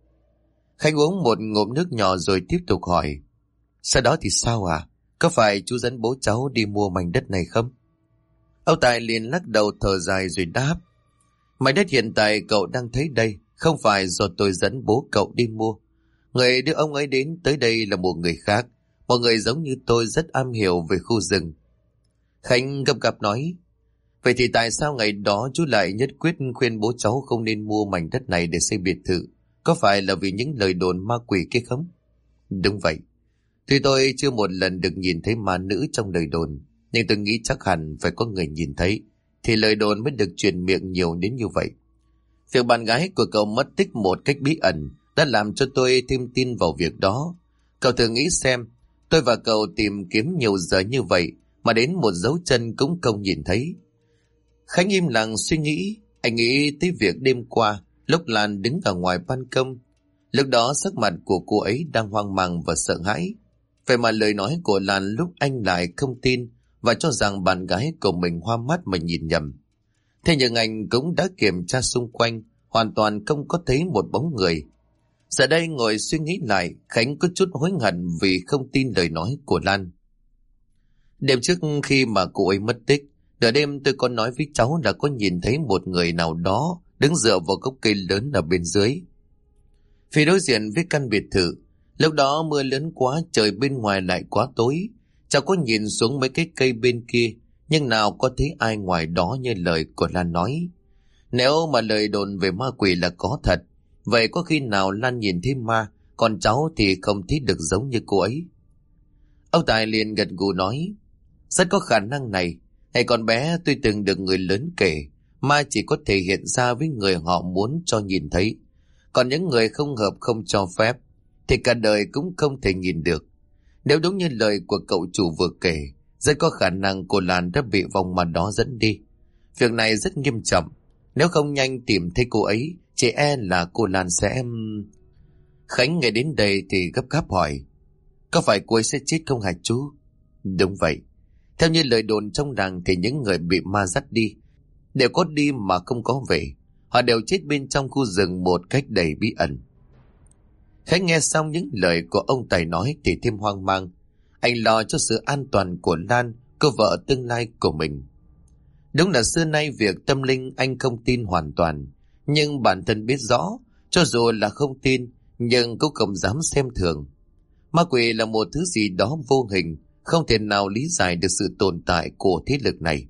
Khánh uống một ngụm nước nhỏ rồi tiếp tục hỏi: Sau đó thì sao à? Có phải chú dẫn bố cháu đi mua mảnh đất này không? Ông Tài liền lắc đầu thở dài rồi đáp: Mảnh đất hiện tại cậu đang thấy đây không phải do tôi dẫn bố cậu đi mua. Người đưa ông ấy đến tới đây là một người khác, một người giống như tôi rất am hiểu về khu rừng. Khánh gấp gáp nói: Vậy thì tại sao ngày đó chú lại nhất quyết khuyên bố cháu không nên mua mảnh đất này để xây biệt thự? Có phải là vì những lời đồn ma quỷ kia không? Đúng vậy. Tuy tôi chưa một lần được nhìn thấy ma nữ trong lời đồn, nhưng tôi nghĩ chắc hẳn phải có người nhìn thấy, thì lời đồn mới được truyền miệng nhiều đến như vậy. Việc bạn gái của cậu mất tích một cách bí ẩn đã làm cho tôi thêm tin vào việc đó. Cậu thử nghĩ xem, tôi và cậu tìm kiếm nhiều giờ như vậy mà đến một dấu chân cũng không nhìn thấy. Khánh im lặng suy nghĩ. Anh nghĩ tới việc đêm qua lúc Lan đứng ở ngoài ban công. Lúc đó sắc mặt của cô ấy đang hoang mang và sợ hãi. Vậy mà lời nói của Lan lúc anh lại không tin và cho rằng bạn gái của mình hoa mắt mà nhìn nhầm. Thế nhưng anh cũng đã kiểm tra xung quanh, hoàn toàn không có thấy một bóng người. Giờ đây ngồi suy nghĩ lại, Khánh có chút hối hận vì không tin lời nói của Lan. Đêm trước khi mà cô ấy mất tích, nửa đêm tôi có nói với cháu là có nhìn thấy một người nào đó đứng dựa vào gốc cây lớn ở bên dưới. Phía đối diện với căn biệt thự, lúc đó mưa lớn quá, trời bên ngoài lại quá tối. Cháu có nhìn xuống mấy cái cây bên kia, nhưng nào có thấy ai ngoài đó như lời của Lan nói. Nếu mà lời đồn về ma quỷ là có thật, vậy có khi nào Lan nhìn thấy ma, còn cháu thì không thấy được giống như cô ấy? Ông Tài liền gật gù nói: Rất có khả năng này. Ngày còn bé tôi từng được người lớn kể, ma chỉ có thể hiện ra với người họ muốn cho nhìn thấy. Còn những người không hợp, không cho phép, thì cả đời cũng không thể nhìn được. Nếu đúng như lời của cậu chủ vừa kể, rất có khả năng cô Lan đã bị vong ma đó dẫn đi. Việc này rất nghiêm trọng. Nếu không nhanh tìm thấy cô ấy, chỉ e là cô Lan sẽ... Khánh nghe đến đây thì gấp gáp hỏi: Có phải cô ấy sẽ chết không hả chú? Đúng vậy. Theo như lời đồn trong làng thì những người bị ma dắt đi đều có đi mà không có về. Họ đều chết bên trong khu rừng một cách đầy bí ẩn. Khánh nghe xong những lời của ông Tài nói thì thêm hoang mang. Anh lo cho sự an toàn của Lan, cô vợ tương lai của mình. Đúng là xưa nay việc tâm linh anh không tin hoàn toàn, nhưng bản thân biết rõ, cho dù là không tin, nhưng cũng không dám xem thường. Ma quỷ là một thứ gì đó vô hình, không thể nào lý giải được sự tồn tại của thế lực này.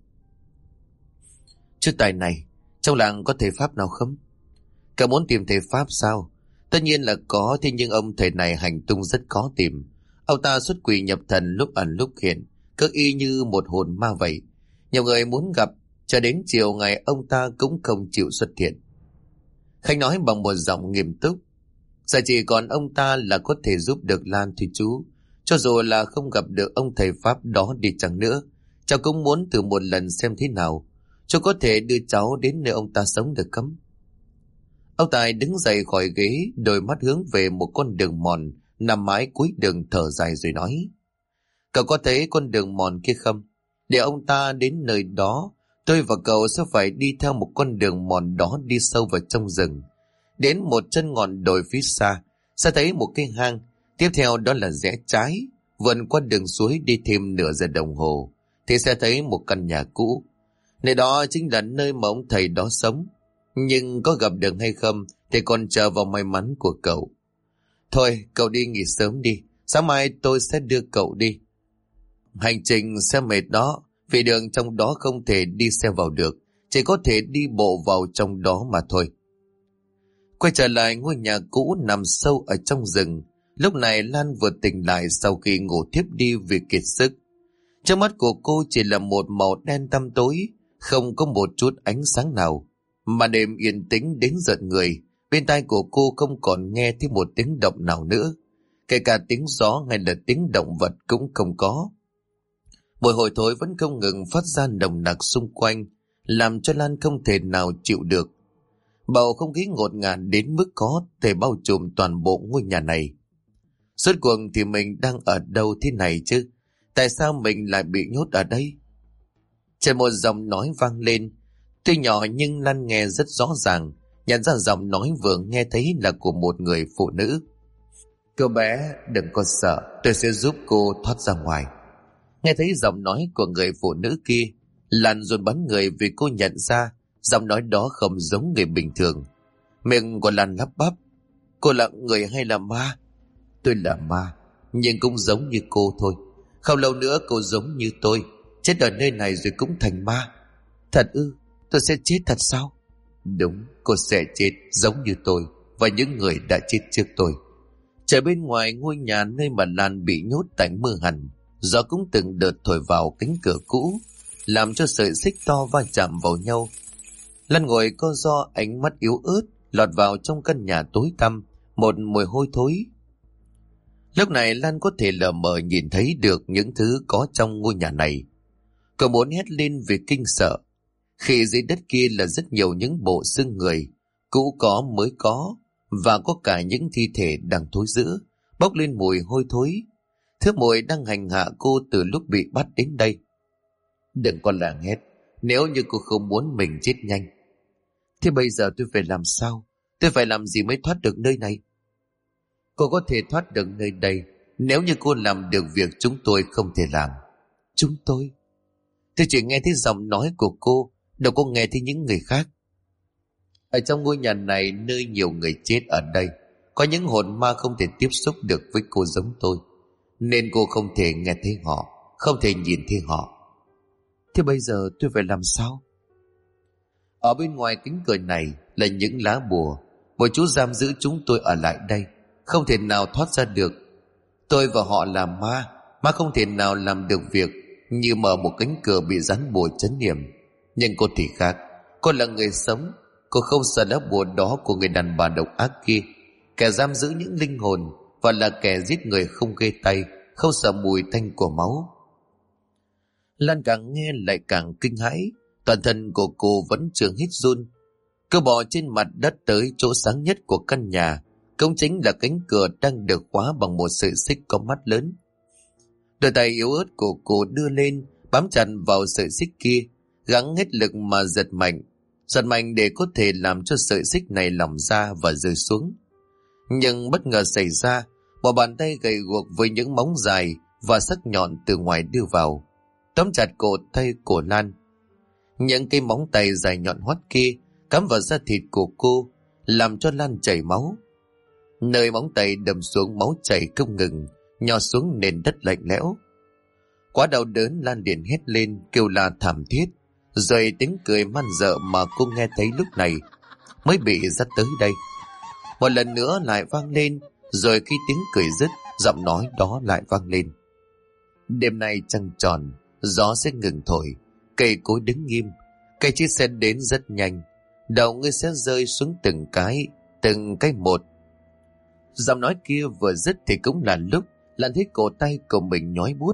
Chú Tài này, trong làng có thầy Pháp nào không? Cậu muốn tìm thầy Pháp sao? Tất nhiên là có, thế nhưng ông thầy này hành tung rất khó tìm. Ông ta xuất quỷ nhập thần, lúc ẩn lúc hiện, cứ y như một hồn ma vậy. Nhiều người muốn gặp, cho đến chiều ngày ông ta cũng không chịu xuất hiện. Khánh nói bằng một giọng nghiêm túc. Giờ chỉ còn ông ta là có thể giúp được Lan thôi chú. Cho dù là không gặp được ông thầy Pháp đó đi chăng nữa, cháu cũng muốn thử một lần xem thế nào. Cháu có thể đưa cháu đến nơi ông ta sống được không? Ông Tài đứng dậy khỏi ghế, đôi mắt hướng về một con đường mòn nằm mãi cuối đường, thở dài rồi nói. Cậu có thấy con đường mòn kia không? Để ông ta đến nơi đó, tôi và cậu sẽ phải đi theo một con đường mòn đó đi sâu vào trong rừng. Đến một chân ngọn đồi phía xa, sẽ thấy một cái hang. Tiếp theo đó là rẽ trái, vượt qua đường suối đi thêm nửa giờ đồng hồ, thì sẽ thấy một căn nhà cũ. Nơi đó chính là nơi mà ông thầy đó sống. Nhưng có gặp được hay không thì còn chờ vào may mắn của cậu. Thôi, cậu đi nghỉ sớm đi, sáng mai tôi sẽ đưa cậu đi. Hành trình sẽ mệt đó, vì đường trong đó không thể đi xe vào được, chỉ có thể đi bộ vào trong đó mà thôi. Quay trở lại ngôi nhà cũ nằm sâu ở trong rừng, lúc này Lan vừa tỉnh lại sau khi ngủ thiếp đi vì kiệt sức. Trong mắt của cô chỉ là một màu đen tăm tối, không có một chút ánh sáng nào. Mà đêm yên tĩnh đến giận người, bên tai của cô không còn nghe thấy một tiếng động nào nữa. Kể cả tiếng gió hay là tiếng động vật cũng không có. Mùi hôi thối vẫn không ngừng phát ra nồng nặc xung quanh, làm cho Lan không thể nào chịu được. Bầu không khí ngột ngạt đến mức có thể bao trùm toàn bộ ngôi nhà này. Rốt cuộc thì mình đang ở đâu thế này chứ? Tại sao mình lại bị nhốt ở đây? Trên một giọng nói vang lên, tuy nhỏ nhưng Lan nghe rất rõ ràng, nhận ra giọng nói vừa nghe thấy là của một người phụ nữ. Cô bé đừng có sợ, tôi sẽ giúp cô thoát ra ngoài. Nghe thấy giọng nói của người phụ nữ kia, Lan dồn bắn người vì cô nhận ra giọng nói đó không giống người bình thường. Miệng của Lan lắp bắp. Cô là người hay là ma? Tôi là ma, nhưng cũng giống như cô thôi. Không lâu nữa cô giống như tôi, chết ở nơi này rồi cũng thành ma. Thật ư? Tôi sẽ chết thật sao? Đúng, cô sẽ chết giống như tôi và những người đã chết trước tôi. Trời bên ngoài ngôi nhà nơi mà Lan bị nhốt tạnh mưa hằn, gió cũng từng đợt thổi vào cánh cửa cũ, làm cho sợi xích to va chạm vào nhau. Lan ngồi co ro, ánh mắt yếu ớt lọt vào trong căn nhà tối tăm, một mùi hôi thối. Lúc này Lan có thể lờ mờ nhìn thấy được những thứ có trong ngôi nhà này. Cô muốn hét lên vì kinh sợ. Khi dưới đất kia là rất nhiều những bộ xương người, cũ có mới có, và có cả những thi thể đang thối rữa, bốc lên mùi hôi thối. Thứ mùi đang hành hạ cô từ lúc bị bắt đến đây. Đừng có làng hét, nếu như cô không muốn mình chết nhanh. Thế bây giờ tôi phải làm sao? Tôi phải làm gì mới thoát được nơi này? Cô có thể thoát được nơi đây nếu như cô làm được việc chúng tôi không thể làm. Chúng tôi? Tôi chỉ nghe thấy giọng nói của cô, đâu có nghe thấy những người khác. Ở trong ngôi nhà này, nơi nhiều người chết ở đây, có những hồn ma không thể tiếp xúc được với cô giống tôi, nên cô không thể nghe thấy họ, không thể nhìn thấy họ. Thế bây giờ tôi phải làm sao? Ở bên ngoài cánh cửa này là những lá bùa, một chú giam giữ chúng tôi ở lại đây, không thể nào thoát ra được. Tôi và họ là ma, ma không thể nào làm được việc như mở một cánh cửa bị dán bùa trấn yểm. Nhưng cô thì khác, cô là người sống, cô không sợ lá bùa đó của người đàn bà độc ác kia, kẻ giam giữ những linh hồn, và là kẻ giết người không ghê tay, không sợ mùi tanh của máu. Lan càng nghe lại càng kinh hãi, toàn thân của cô vẫn chưa hít run. Cô bò trên mặt đất tới chỗ sáng nhất của căn nhà, cũng chính là cánh cửa đang được khóa bằng một sợi xích có mắt lớn. Đôi tay yếu ớt của cô đưa lên, bám chặt vào sợi xích kia, gắng hết lực mà giật mạnh để có thể làm cho sợi xích này lỏng ra và rơi xuống. Nhưng bất ngờ xảy ra, một bàn tay gầy guộc với những móng dài và sắc nhọn từ ngoài đưa vào, tóm chặt cổ tay của Lan. Những cái móng tay dài nhọn hoắt kia cắm vào da thịt của cô, làm cho Lan chảy máu. Nơi móng tay đâm xuống, máu chảy không ngừng, nhỏ xuống nền đất lạnh lẽo. Quá đau đớn, Lan liền hét lên, kêu la thảm thiết, rồi tiếng cười man dợ mà cô nghe thấy lúc này mới bị dắt tới đây. Một lần nữa lại vang lên, rồi khi tiếng cười dứt, giọng nói đó lại vang lên. Đêm nay trăng tròn, gió sẽ ngừng thổi, cây cối đứng nghiêm, cây chỉ sẽ đến rất nhanh, đầu ngươi sẽ rơi xuống từng cái một. Giọng nói kia vừa dứt thì cũng là lúc Lan thấy cổ tay của mình nhói buốt.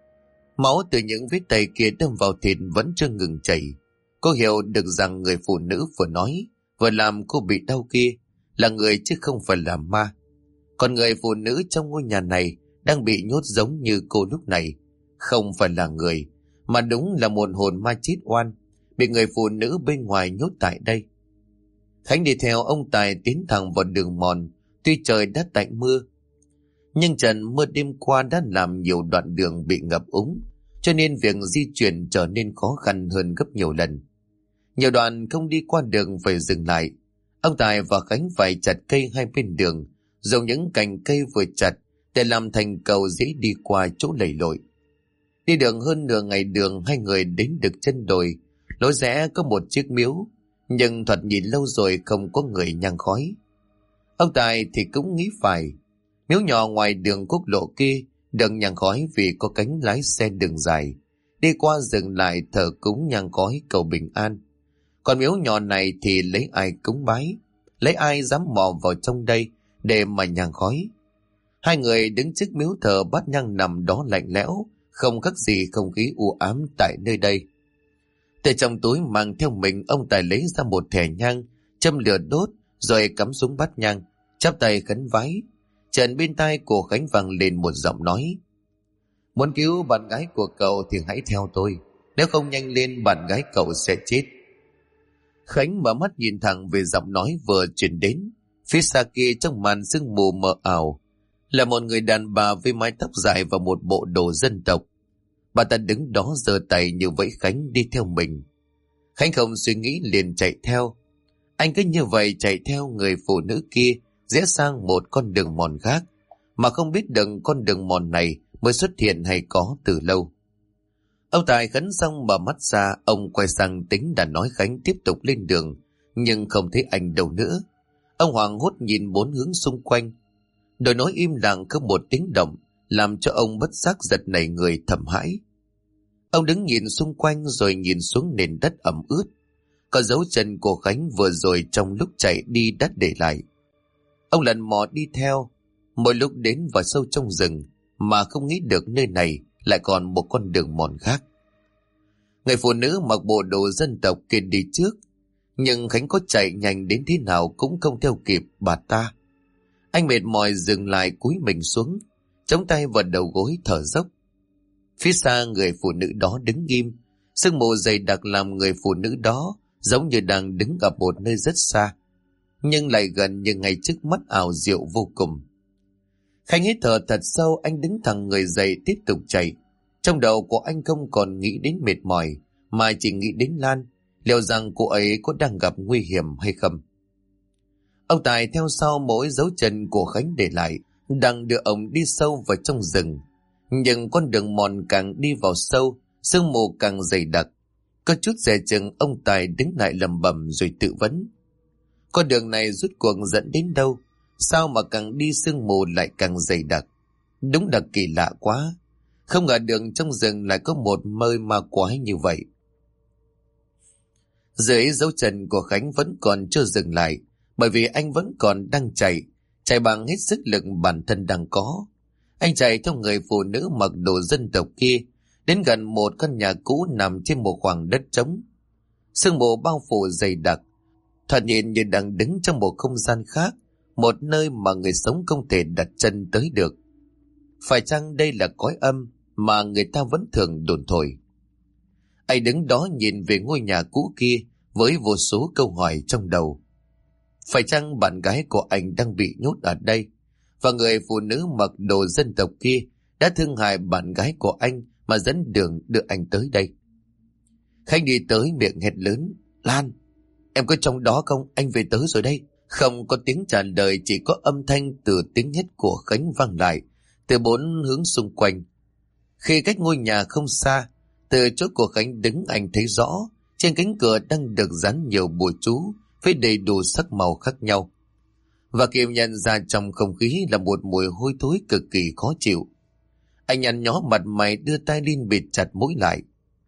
Máu từ những vết tay kia đâm vào thịt vẫn chưa ngừng chảy. Cô hiểu được rằng người phụ nữ vừa nói, vừa làm cô bị đau kia là người chứ không phải là ma. Còn người phụ nữ trong ngôi nhà này đang bị nhốt giống như cô lúc này không phải là người, mà đúng là một hồn ma chết oan, bị người phụ nữ bên ngoài nhốt tại đây. Khánh đi theo ông Tài tiến thẳng vào đường mòn. Tuy trời đã tạnh mưa, nhưng trận mưa đêm qua đã làm nhiều đoạn đường bị ngập úng, cho nên việc di chuyển trở nên khó khăn hơn gấp nhiều lần. Nhiều đoạn không đi qua đường phải dừng lại. Ông Tài và Khánh phải chặt cây hai bên đường, dùng những cành cây vừa chặt để làm thành cầu dễ đi qua chỗ lầy lội. Đi đường hơn nửa ngày đường, hai người đến được chân đồi. Lối rẽ có một chiếc miếu, nhưng thoạt nhìn lâu rồi không có người nhang khói. Ông Tài thì cũng nghĩ phải, miếu nhỏ ngoài đường quốc lộ kia đừng nhang khói vì có cánh lái xe đường dài, đi qua dừng lại thờ cúng nhang khói cầu bình an. Còn miếu nhỏ này thì lấy ai cúng bái, lấy ai dám mò vào trong đây để mà nhang khói. Hai người đứng trước miếu thờ bát nhang nằm đó lạnh lẽo, không khác gì không khí u ám tại nơi đây. Từ trong túi mang theo mình, ông Tài lấy ra một thẻ nhang, châm lửa đốt, rồi cắm xuống bát nhang, chắp tay khấn vái. Trần bên tai của Khánh vang lên một giọng nói: muốn cứu bạn gái của cậu thì hãy theo tôi, nếu không nhanh lên bạn gái cậu sẽ chết. Khánh mở mắt nhìn thẳng về giọng nói vừa truyền đến. Phía xa kia trong màn sương mù mờ ảo là một người đàn bà với mái tóc dài và một bộ đồ dân tộc. Bà ta đứng đó giơ tay như vẫy Khánh đi theo mình. Khánh không suy nghĩ liền chạy theo. Anh cứ như vậy chạy theo người phụ nữ kia, rẽ sang một con đường mòn khác, mà không biết được con đường mòn này mới xuất hiện hay có từ lâu. Ông Tài khấn xong mở mắt ra, ông quay sang tính đã nói Khánh tiếp tục lên đường, nhưng không thấy anh đâu nữa. Ông hoảng hốt nhìn bốn hướng xung quanh. Đồi núi im lặng không một tiếng động, làm cho ông bất giác giật nảy người thầm hãi. Ông đứng nhìn xung quanh rồi nhìn xuống nền đất ẩm ướt. Có dấu chân của Khánh vừa rồi trong lúc chạy đi đã để lại. Ông lần mò đi theo, mỗi lúc đến vào sâu trong rừng mà không nghĩ được nơi này lại còn một con đường mòn khác. Người phụ nữ mặc bộ đồ dân tộc kia đi trước, nhưng Khánh có chạy nhanh đến thế nào cũng không theo kịp bà ta. Anh mệt mỏi dừng lại, cúi mình xuống, chống tay vào đầu gối thở dốc. Phía xa người phụ nữ đó đứng im, sương mù dày đặc làm người phụ nữ đó giống như đang đứng ở một nơi rất xa, nhưng lại gần như ngay trước mắt, ảo diệu vô cùng. Khánh hít thở thật sâu, anh đứng thẳng người dậy tiếp tục chạy. Trong đầu của anh không còn nghĩ đến mệt mỏi, mà chỉ nghĩ đến Lan, liệu rằng cô ấy có đang gặp nguy hiểm hay không. Ông Tài theo sau mỗi dấu chân của Khánh để lại, đang đưa ông đi sâu vào trong rừng. Nhưng con đường mòn càng đi vào sâu, sương mù càng dày đặc. Có chút dè chừng, ông Tài đứng lại lẩm bẩm rồi tự vấn: con đường này rút cuộc dẫn đến đâu? Sao mà càng đi sương mù lại càng dày đặc? Đúng là kỳ lạ quá. Không ngờ đường trong rừng lại có một nơi ma quái như vậy. Dưới dấu chân của Khánh vẫn còn chưa dừng lại, bởi vì anh vẫn còn đang chạy bằng hết sức lực bản thân đang có. Anh chạy theo người phụ nữ mặc đồ dân tộc kia, đến gần một căn nhà cũ nằm trên một khoảng đất trống. Sương mù bao phủ dày đặc, thoạt nhìn như đang đứng trong một không gian khác, một nơi mà người sống không thể đặt chân tới được. Phải chăng đây là cõi âm mà người ta vẫn thường đồn thổi? Anh đứng đó nhìn về ngôi nhà cũ kia với vô số câu hỏi trong đầu. Phải chăng bạn gái của anh đang bị nhốt ở đây? Và người phụ nữ mặc đồ dân tộc kia đã thương hại bạn gái của anh mà dẫn đường đưa anh tới đây. Khánh đi tới miệng hét lớn: Lan, em có trong đó không? Anh về tới rồi đây. Không có tiếng trả lời, chỉ có âm thanh từ tiếng hét của Khánh vang lại từ bốn hướng xung quanh. Khi cách ngôi nhà không xa, từ chỗ của Khánh đứng, anh thấy rõ trên cánh cửa đang được dán nhiều bùa chú với đầy đủ sắc màu khác nhau. Và Kiều nhận ra trong không khí là một mùi hôi thối cực kỳ khó chịu. Anh nhăn nhó mặt mày, đưa tay lên bịt chặt mũi lại.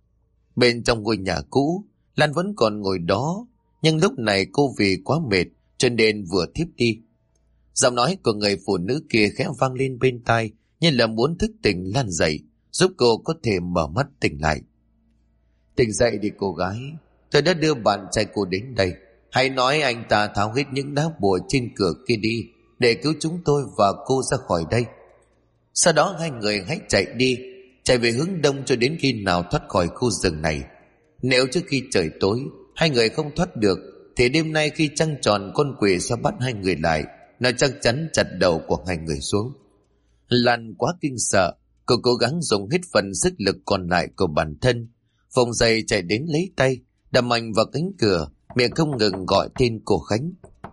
Bên trong ngôi nhà cũ, Lan vẫn còn ngồi đó, nhưng lúc này cô vì quá mệt cho nên vừa thiếp đi. Giọng nói của người phụ nữ kia khẽ vang lên bên tai, như là muốn thức tỉnh Lan dậy, giúp cô có thể mở mắt tỉnh lại. Tỉnh dậy đi cô gái, tôi đã đưa bạn trai cô đến đây. Hãy nói anh ta tháo hết những đá bùa trên cửa kia đi, để cứu chúng tôi và cô ra khỏi đây. Sau đó hai người hãy chạy đi, chạy về hướng đông cho đến khi nào thoát khỏi khu rừng này. Nếu trước khi trời tối hai người không thoát được, thì đêm nay khi trăng tròn, con quỷ sẽ bắt hai người lại. Nó chắc chắn chặt đầu của hai người xuống. Lan quá kinh sợ, cô cố gắng dùng hết phần sức lực còn lại của bản thân, vùng dậy chạy đến lấy tay đập mạnh vào cánh cửa, miệng không ngừng gọi tên của Khánh.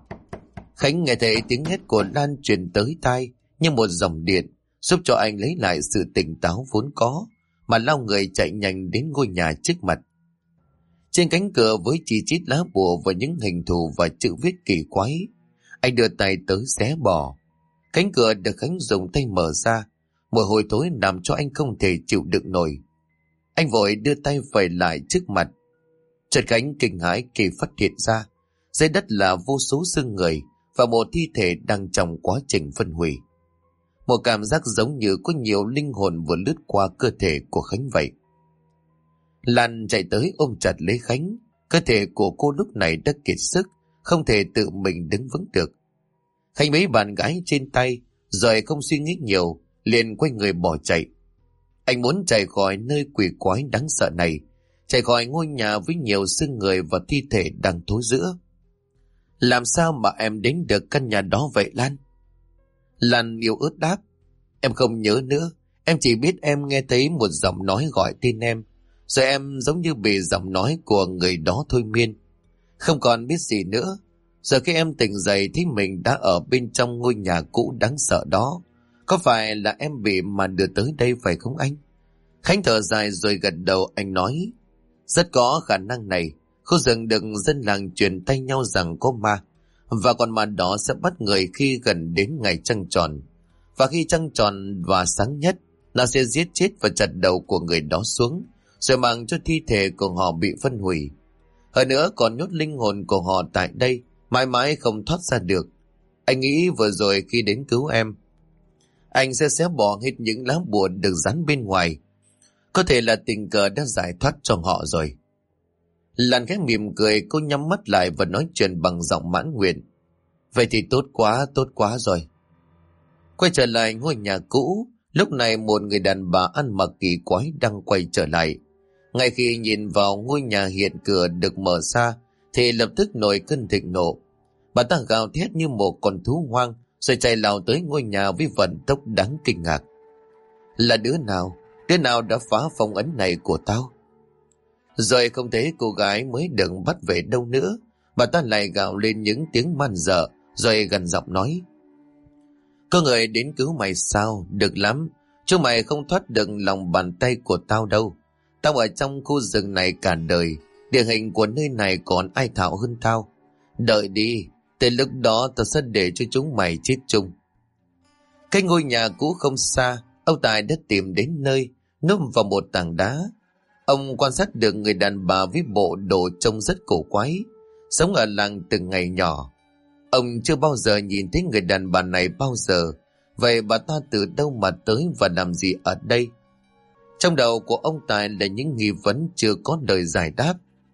Khánh nghe thấy tiếng hét của Lan truyền tới tai như một dòng điện, giúp cho anh lấy lại sự tỉnh táo vốn có, mà lao người chạy nhanh đến ngôi nhà trước mặt. Trên cánh cửa với chi chít lá bùa và những hình thù và chữ viết kỳ quái, anh đưa tay tới xé bỏ. Cánh cửa được Khánh dùng tay mở ra, mùi hôi thối làm cho anh không thể chịu đựng nổi. Anh vội đưa tay vẩy lại trước mặt. Chợt Khánh kinh hãi khi phát hiện ra dưới đất là vô số xương người và một thi thể đang trong quá trình phân hủy. Một cảm giác giống như có nhiều linh hồn vừa lướt qua cơ thể của Khánh vậy. Lan chạy tới ôm chặt lấy Khánh. Cơ thể của cô lúc này đã kiệt sức, không thể tự mình đứng vững được. Khánh mấy bạn gái trên tay, rồi không suy nghĩ nhiều, liền quay người bỏ chạy. Anh muốn chạy khỏi nơi quỷ quái đáng sợ này, chạy khỏi ngôi nhà với nhiều xương người và thi thể đang thối rữa. Làm sao mà em đến được căn nhà đó vậy Lan? Lan yếu ớt đáp: Em không nhớ nữa, em chỉ biết em nghe thấy một giọng nói gọi tên em, rồi em giống như bị giọng nói của người đó thôi miên. Không còn biết gì nữa. Giờ khi em tỉnh dậy thì mình đã ở bên trong ngôi nhà cũ đáng sợ đó. Có phải là em bị mà đưa tới đây phải không anh? Khánh thở dài rồi gật đầu. Anh nói: Rất có khả năng này. Khu rừng được dân làng truyền tay nhau rằng có ma, và con ma đó sẽ bắt người khi gần đến ngày trăng tròn. Và khi trăng tròn và sáng nhất, nó sẽ giết chết và chặt đầu của người đó xuống, rồi mang cho thi thể của họ bị phân hủy. Hơn nữa còn nhốt linh hồn của họ tại đây, mãi mãi không thoát ra được. Anh nghĩ vừa rồi khi đến cứu em, anh sẽ xé bỏ hết những lá bùa được dán bên ngoài. Có thể là tình cờ đã giải thoát cho họ rồi. Lan khẽ mỉm cười, cô nhắm mắt lại và nói chuyện bằng giọng mãn nguyện: Vậy thì tốt quá rồi. Quay trở lại ngôi nhà cũ, lúc này một người đàn bà ăn mặc kỳ quái đang quay trở lại. Ngay khi nhìn vào ngôi nhà hiện cửa được mở ra, thì lập tức nổi cơn thịnh nộ. Bà ta gào thét như một con thú hoang, rồi chạy lao tới ngôi nhà với vận tốc đáng kinh ngạc. Là đứa nào đã phá phong ấn này của tao? Rồi không thấy cô gái mới được bắt về đâu nữa, bà ta lại gào lên những tiếng man dợ, rồi gần giọng nói: Có người đến cứu mày sao? Được lắm, chứ mày không thoát được lòng bàn tay của tao đâu. Tao ở trong khu rừng này cả đời, địa hình của nơi này còn ai thạo hơn tao. Đợi đi, tới lúc đó tao sẽ để cho chúng mày chết chung. Cái ngôi nhà cũ không xa, ông Tài đã tìm đến nơi, núp vào một tảng đá. Ông quan sát được người đàn bà với bộ đồ trông rất cổ quái, sống ở làng từ ngày nhỏ. Ông chưa bao giờ nhìn thấy người đàn bà này bao giờ. Vậy bà ta từ đâu mà tới và làm gì ở đây? Trong đầu của ông Tài là những nghi vấn chưa có lời giải đáp.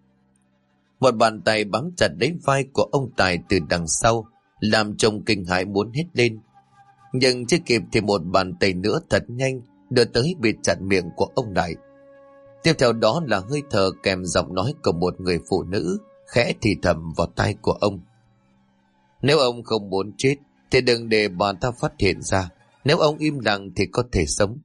Một bàn tay bám chặt lấy vai của ông Tài từ đằng sau, làm trông kinh hãi muốn hét lên. Nhưng chưa kịp thì một bàn tay nữa thật nhanh đưa tới bịt chặt miệng của ông lại. Tiếp theo đó là hơi thở kèm giọng nói của một người phụ nữ khẽ thì thầm vào tai của ông. Nếu ông không muốn chết thì đừng để bà ta phát hiện ra. Nếu ông im lặng thì có thể sống.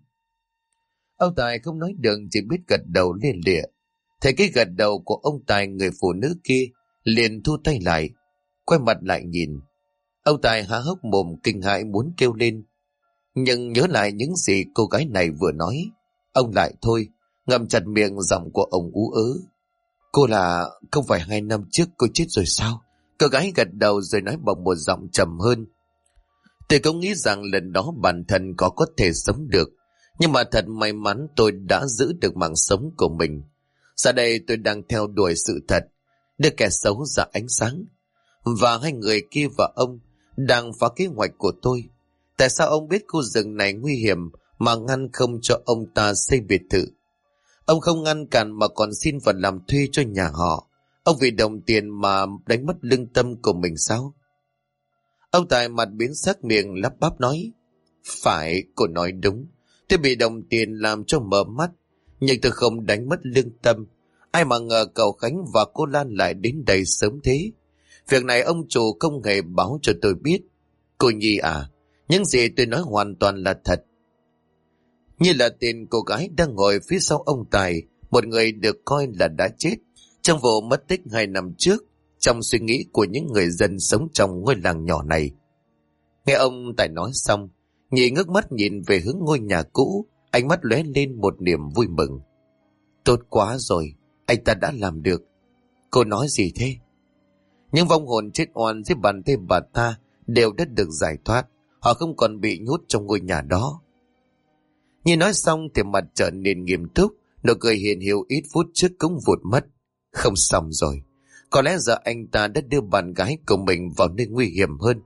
Ông Tài không nói được, chỉ biết gật đầu lia lịa. Thấy cái gật đầu của ông Tài, người phụ nữ kia liền thu tay lại, quay mặt lại nhìn. Ông Tài há hốc mồm kinh hãi muốn kêu lên, nhưng nhớ lại những gì cô gái này vừa nói, ông lại thôi, ngậm chặt miệng. Giọng của ông ú ớ. Cô là không phải 2 năm trước cô chết rồi sao? Cô gái gật đầu rồi nói bằng một giọng trầm hơn. Tôi cũng nghĩ rằng lần đó bản thân có thể sống được, nhưng mà thật may mắn tôi đã giữ được mạng sống của mình. Giờ đây tôi đang theo đuổi sự thật, đưa kẻ xấu ra ánh sáng. Và hai người kia và ông đang phá kế hoạch của tôi. Tại sao ông biết khu rừng này nguy hiểm mà ngăn không cho ông ta xây biệt thự? Ông không ngăn cản mà còn xin vào làm thuê cho nhà họ. Ông vì đồng tiền mà đánh mất lương tâm của mình sao? Ông Tài mặt biến sắc, miệng lắp bắp nói. Phải, cô nói đúng. Tôi bị đồng tiền làm cho mở mắt, nhưng tôi không đánh mất lương tâm. Ai mà ngờ cậu Khánh và cô Lan lại đến đây sớm thế. Việc này ông chủ không hề báo cho tôi biết. Cô Nhi à, những gì tôi nói hoàn toàn là thật. Như là tên cô gái đang ngồi phía sau ông Tài, một người được coi là đã chết trong vụ mất tích 2 năm trước, trong suy nghĩ của những người dân sống trong ngôi làng nhỏ này. Nghe ông Tài nói xong, Nhi ngước mắt nhìn về hướng ngôi nhà cũ, ánh mắt lóe lên một niềm vui mừng. Tốt quá rồi, anh ta đã làm được. Cô nói gì thế? Những vong hồn chết oan dưới bàn tay bà ta đều đã được giải thoát, họ không còn bị nhốt trong ngôi nhà đó. Nhi nói xong thì mặt trở nên nghiêm túc, nụ cười hiền hiu ít phút trước cũng vụt mất. Không xong rồi, có lẽ giờ anh ta đã đưa bạn gái của mình vào nơi nguy hiểm hơn.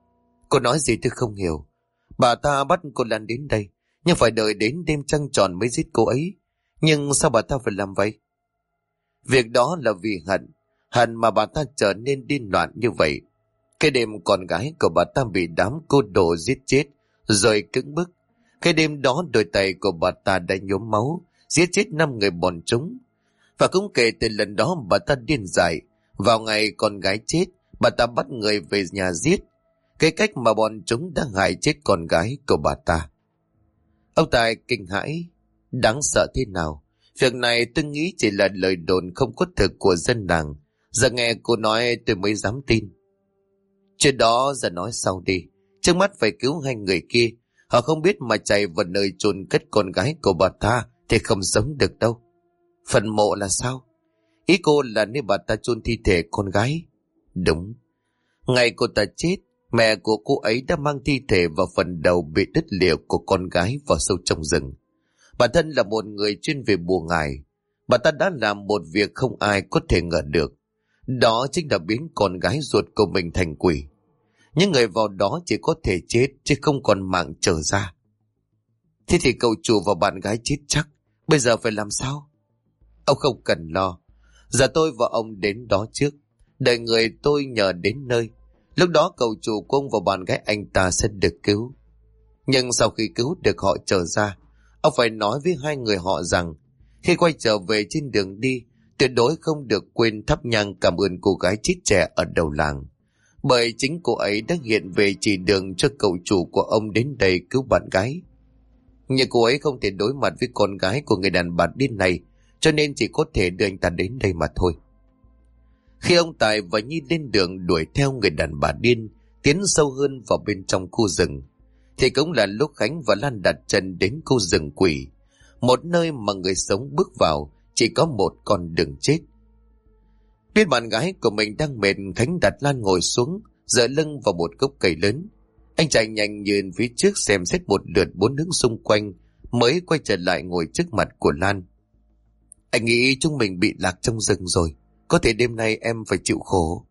Cô nói gì tôi không hiểu. Bà ta bắt cô Lan đến đây, nhưng phải đợi đến đêm trăng tròn mới giết cô ấy. Nhưng sao bà ta phải làm vậy? Việc đó là vì hận mà bà ta trở nên điên loạn như vậy. Cái đêm con gái của bà ta bị đám côn đồ giết chết, rồi cưỡng bức. Cái đêm đó đôi tay của bà ta đã nhuốm máu, giết chết 5 người bọn chúng. Và cũng kể từ lần đó bà ta điên dại. Vào ngày con gái chết, bà ta bắt người về nhà giết. Cái cách mà bọn chúng đã hại chết con gái của bà ta. Ông Tài kinh hãi. Đáng sợ thế nào? Việc này tôi nghĩ chỉ là lời đồn không có thực của dân làng. Giờ nghe cô nói tôi mới dám tin. Chuyện đó giờ nói sau đi. Trước mắt phải cứu 2 người kia. Họ không biết mà chạy vào nơi chôn cất con gái của bà ta thì không sống được đâu. Phần mộ là sao? Ý cô là nơi bà ta chôn thi thể con gái. Đúng. Ngày cô ta chết, mẹ của cô ấy đã mang thi thể và phần đầu bị đứt lìa của con gái vào sâu trong rừng. Bản thân là một người chuyên về bùa ngải. Bà ta đã làm một việc không ai có thể ngờ được. Đó chính là biến con gái ruột của mình thành quỷ. Những người vào đó chỉ có thể chết chứ không còn mạng trở ra. Thế thì cậu chủ và bạn gái chết chắc. Bây giờ phải làm sao? Ông không cần lo. Giờ tôi và ông đến đó trước. Đợi người tôi nhờ đến nơi. Lúc đó cậu chủ của ông và bạn gái anh ta sẽ được cứu. Nhưng sau khi cứu được họ trở ra, ông phải nói với 2 người họ rằng khi quay trở về trên đường đi, tuyệt đối không được quên thắp nhang cảm ơn cô gái chết trẻ ở đầu làng. Bởi chính cô ấy đã hiện về chỉ đường cho cậu chủ của ông đến đây cứu bạn gái. Nhưng cô ấy không thể đối mặt với con gái của người đàn bà điên này, cho nên chỉ có thể đưa anh ta đến đây mà thôi. Khi ông Tài và Nhi lên đường đuổi theo người đàn bà điên, tiến sâu hơn vào bên trong khu rừng, thì cũng là lúc Khánh và Lan đặt chân đến khu rừng quỷ, một nơi mà người sống bước vào chỉ có một con đường chết. Biết bạn gái của mình đang mệt, Khánh đặt Lan ngồi xuống, dựa lưng vào một gốc cây lớn. Anh chạy nhanh nhìn phía trước xem xét một lượt 4 hướng xung quanh, mới quay trở lại ngồi trước mặt của Lan. Anh nghĩ chúng mình bị lạc trong rừng rồi, có thể đêm nay em phải chịu khổ.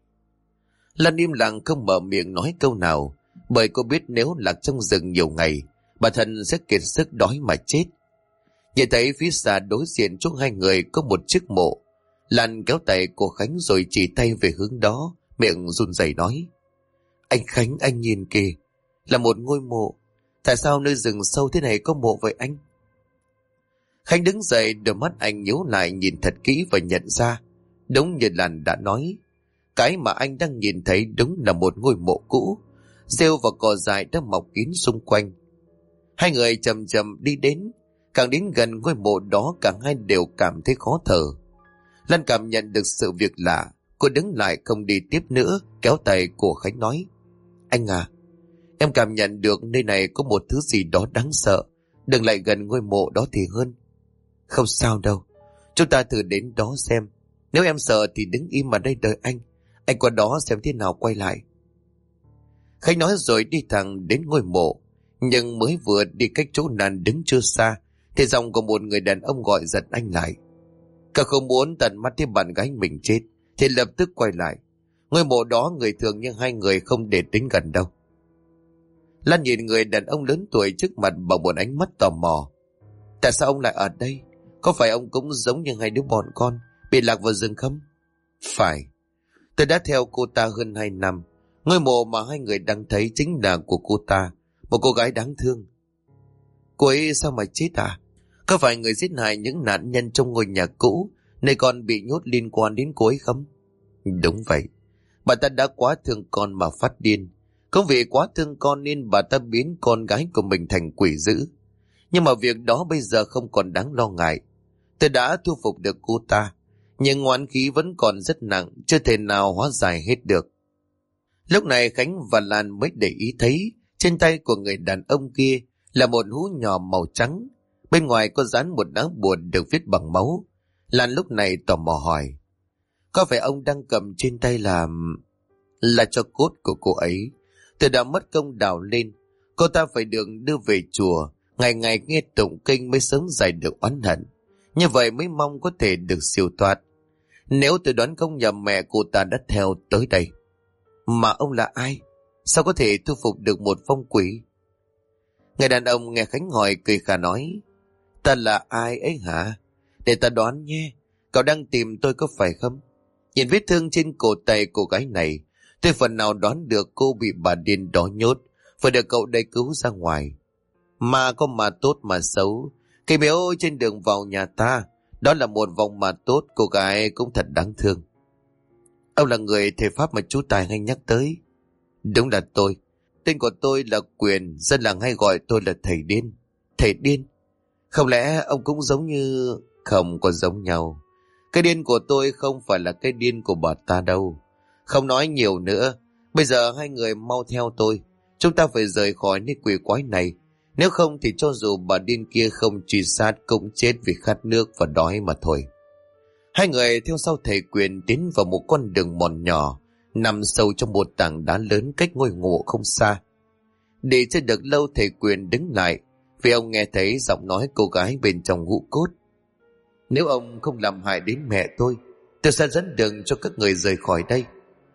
Lan im lặng không mở miệng nói câu nào, bởi cô biết nếu lạc trong rừng nhiều ngày, bản thân sẽ kiệt sức đói mà chết. Nhìn thấy phía xa đối diện chỗ 2 người có một chiếc mộ, Lan kéo tay của Khánh rồi chỉ tay về hướng đó, miệng run rẩy nói. Anh Khánh, anh nhìn kìa, là một ngôi mộ. Tại sao nơi rừng sâu thế này có mộ vậy anh? Khánh đứng dậy, đôi mắt anh nhíu lại nhìn thật kỹ và nhận ra, đúng như Lan đã nói, cái mà anh đang nhìn thấy đúng là một ngôi mộ cũ, rêu và cỏ dại đã mọc kín xung quanh. Hai người chậm chậm đi đến, càng đến gần ngôi mộ đó cả hai đều cảm thấy khó thở. Lan cảm nhận được sự việc lạ, cô đứng lại không đi tiếp nữa, kéo tay của Khánh nói, anh à, em cảm nhận được nơi này có một thứ gì đó đáng sợ, đừng lại gần ngôi mộ đó thì hơn. Không sao đâu, chúng ta thử đến đó xem, nếu em sợ thì đứng im ở đây đợi anh qua đó xem thế nào quay lại. Khánh nói rồi đi thẳng đến ngôi mộ, nhưng mới vừa đi cách chỗ Lan đứng chưa xa thì giọng của một người đàn ông gọi giật anh lại. Cậu không muốn tận mắt thấy bạn gái mình chết thì lập tức quay lại. Ngôi mộ đó người thường nhưng hai người không để đến gần đâu. Lan nhìn người đàn ông lớn tuổi trước mặt bằng một ánh mắt tò mò. Tại sao ông lại ở đây? Có phải ông cũng giống như hai đứa bọn con bị lạc vào rừng không? Phải, tôi đã theo cô ta hơn 2 năm. Ngôi mộ mà hai người đang thấy chính là của cô ta, một cô gái đáng thương. Cô ấy sao mà chết à? Có phải người giết hại những nạn nhân trong ngôi nhà cũ nơi con bị nhốt liên quan đến cô ấy không? Đúng vậy, bà ta đã quá thương con mà phát điên. Không vì quá thương con nên bà ta biến con gái của mình thành quỷ dữ. Nhưng mà việc đó bây giờ không còn đáng lo ngại. Tôi đã thu phục được cô ta, nhưng oán khí vẫn còn rất nặng, chưa thể nào hóa giải hết được. Lúc này Khánh và Lan mới để ý thấy trên tay của người đàn ông kia là một hũ nhỏ màu trắng. Bên ngoài có dán một lá bùa được viết bằng máu. Lan lúc này tò mò hỏi, có phải ông đang cầm trên tay là cho cốt của cô ấy? Tôi đã mất công đào lên, cô ta phải được đưa về chùa, ngày ngày nghe tụng kinh mới sớm giải được oán hận. Như vậy mới mong có thể được siêu thoát. Nếu tôi đoán không nhầm, mẹ cô ta đã theo tới đây. Mà ông là ai? Sao có thể thu phục được một phong quỷ? Người đàn ông nghe Khánh hỏi cười khà nói, ta là ai ấy hả? Để ta đoán nhé, cậu đang tìm tôi có phải không? Nhìn vết thương trên cổ tay cô gái này, tôi phần nào đoán được cô bị bà điên đó nhốt, phải được cậu đây cứu ra ngoài. Mà có mà tốt mà xấu, cây béo trên đường vào nhà ta, đó là một vòng mà tốt, cô gái cũng thật đáng thương. Ông là người thầy Pháp mà chú Tài hay nhắc tới. Đúng là tôi. Tên của tôi là Quyền, dân làng hay gọi tôi là thầy điên. Thầy điên? Không lẽ ông cũng giống như... Không có giống nhau. Cái điên của tôi không phải là cái điên của bà ta đâu. Không nói nhiều nữa, bây giờ hai người mau theo tôi. Chúng ta phải rời khỏi nơi quỷ quái này. Nếu không thì cho dù bà điên kia không truy sát cũng chết vì khát nước và đói mà thôi. Hai người theo sau thầy Quyền tiến vào một con đường mòn nhỏ, nằm sâu trong một tảng đá lớn cách ngôi mộ không xa. Để chưa được lâu thầy Quyền đứng lại, vì ông nghe thấy giọng nói cô gái bên trong hũ cốt. Nếu ông không làm hại đến mẹ tôi sẽ dẫn đường cho các người rời khỏi đây.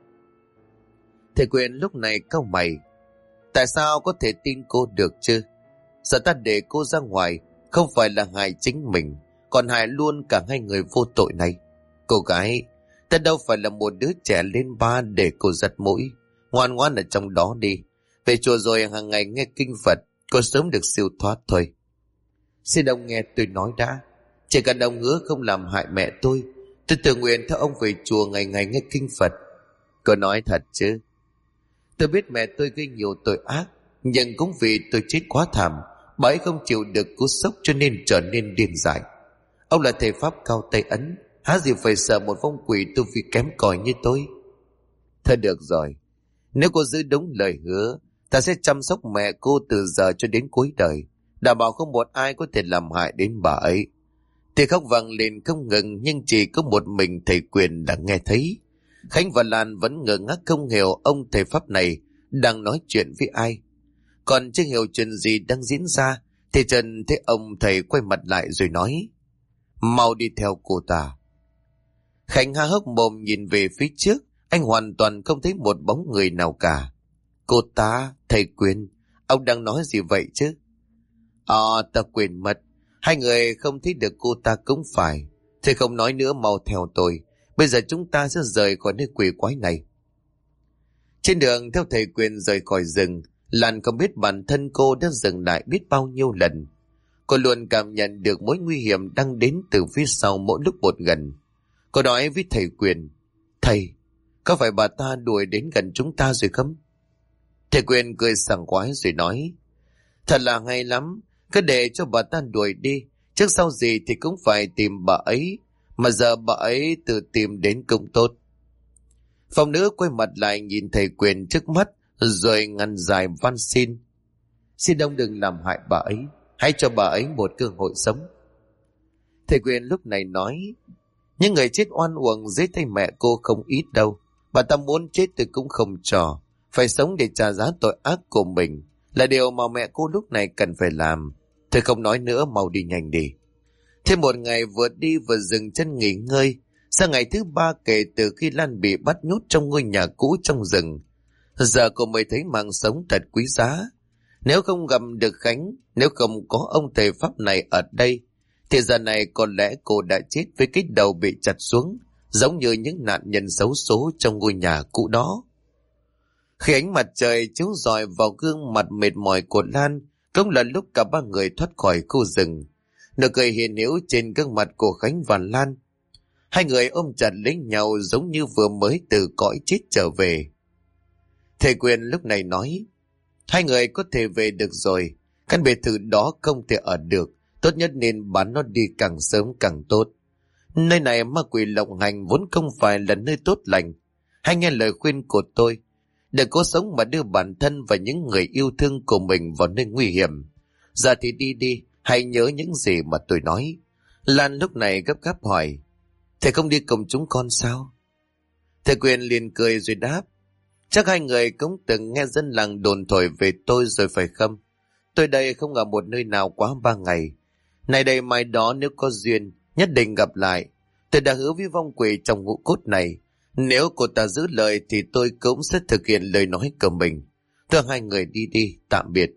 Thầy Quyền lúc này cau mày. Tại sao có thể tin cô được chứ? Giờ ta để cô ra ngoài không phải là hại chính mình, còn hại luôn cả hai người vô tội này. Cô gái, ta đâu phải là một đứa trẻ lên ba để cô giật mũi. Ngoan ngoan ở trong đó đi. Về chùa rồi hàng ngày nghe kinh Phật, cô sớm được siêu thoát thôi. Xin ông nghe tôi nói đã. Chỉ cần ông hứa không làm hại mẹ tôi tự nguyện theo ông về chùa ngày ngày nghe kinh Phật. Cô nói thật chứ? Tôi biết mẹ tôi gây nhiều tội ác, nhưng cũng vì tôi chết quá thảm, bà ấy không chịu được cú sốc cho nên trở nên điên dại. Ông là thầy Pháp cao tay ấn, há gì phải sợ một phong quỷ tu vi kém cỏi như tôi. Thôi được rồi, nếu cô giữ đúng lời hứa, ta sẽ chăm sóc mẹ cô từ giờ cho đến cuối đời, đảm bảo không một ai có thể làm hại đến bà ấy. Thì khóc vang lên không ngừng, nhưng chỉ có một mình thầy Quyền đã nghe thấy. Khánh và Lan vẫn ngơ ngác không hiểu ông thầy Pháp này đang nói chuyện với ai. Còn chưa hiểu chuyện gì đang diễn ra thì Trần thấy ông thầy quay mặt lại rồi nói, mau đi theo cô ta. Khánh há hốc mồm nhìn về phía trước, anh hoàn toàn không thấy một bóng người nào cả. Cô ta, thầy Quyền, ông đang nói gì vậy chứ? Ta quên mất, hai người không thấy được cô ta cũng phải. Thầy không nói nữa, mau theo tôi. Bây giờ chúng ta sẽ rời khỏi nơi quỷ quái này. Trên đường theo thầy Quyền rời khỏi rừng, Lan không biết bản thân cô đã dừng lại biết bao nhiêu lần. Cô luôn cảm nhận được mối nguy hiểm đang đến từ phía sau mỗi lúc một gần. Cô nói với thầy Quyền: "Thầy, có phải bà ta đuổi đến gần chúng ta rồi không?" Thầy Quyền cười sảng khoái rồi nói: "Thật là hay lắm, cứ để cho bà ta đuổi đi, trước sau gì thì cũng phải tìm bà ấy, mà giờ bà ấy tự tìm đến cũng tốt." Phòng nữ quay mặt lại nhìn thầy Quyền trước mắt, rồi ngăn dài van xin: "Xin ông đừng làm hại bà ấy, hãy cho bà ấy một cơ hội sống." Thầy Quyền lúc này nói: "Những người chết oan uổng dưới tay mẹ cô không ít đâu. Bà ta muốn chết thì cũng không cho, phải sống để trả giá tội ác của mình, là điều mà mẹ cô lúc này cần phải làm. Thôi không nói nữa, mau đi nhanh đi." Thêm một ngày vừa đi vừa dừng chân nghỉ ngơi. Sang ngày thứ 3 kể từ khi Lan bị bắt nhốt trong ngôi nhà cũ trong rừng, giờ cô mới thấy mạng sống thật quý giá. Nếu không gặp được Khánh, nếu không có ông thầy Pháp này ở đây, thì giờ này có lẽ cô đã chết với cái đầu bị chặt xuống, giống như những nạn nhân xấu số trong ngôi nhà cũ đó. Khi ánh mặt trời chiếu rọi vào gương mặt mệt mỏi của Lan, cũng là lúc cả ba người thoát khỏi khu rừng. Nụ cười hiền hữu trên gương mặt của Khánh và Lan. Hai người ôm chặt lấy nhau giống như vừa mới từ cõi chết trở về. Thầy Quyền lúc này nói: "Hai người có thể về được rồi. Căn biệt thự đó không thể ở được, tốt nhất nên bán nó đi càng sớm càng tốt. Nơi này ma quỷ lộng hành vốn không phải là nơi tốt lành. Hãy nghe lời khuyên của tôi. Đừng cố sống mà đưa bản thân và những người yêu thương của mình vào nơi nguy hiểm. Giờ thì đi đi, hãy nhớ những gì mà tôi nói." Lan lúc này gấp gáp hỏi: "Thầy không đi cùng chúng con sao?" Thầy Quyền liền cười rồi đáp: "Chắc hai người cũng từng nghe dân làng đồn thổi về tôi rồi phải không? Tôi đây không ở một nơi nào quá 3 ngày. Này đây mai đó nếu có duyên, nhất định gặp lại. Tôi đã hứa với vong quỷ trong ngũ cốt này. Nếu cô ta giữ lời thì tôi cũng sẽ thực hiện lời nói của mình. Thôi hai người đi đi, tạm biệt."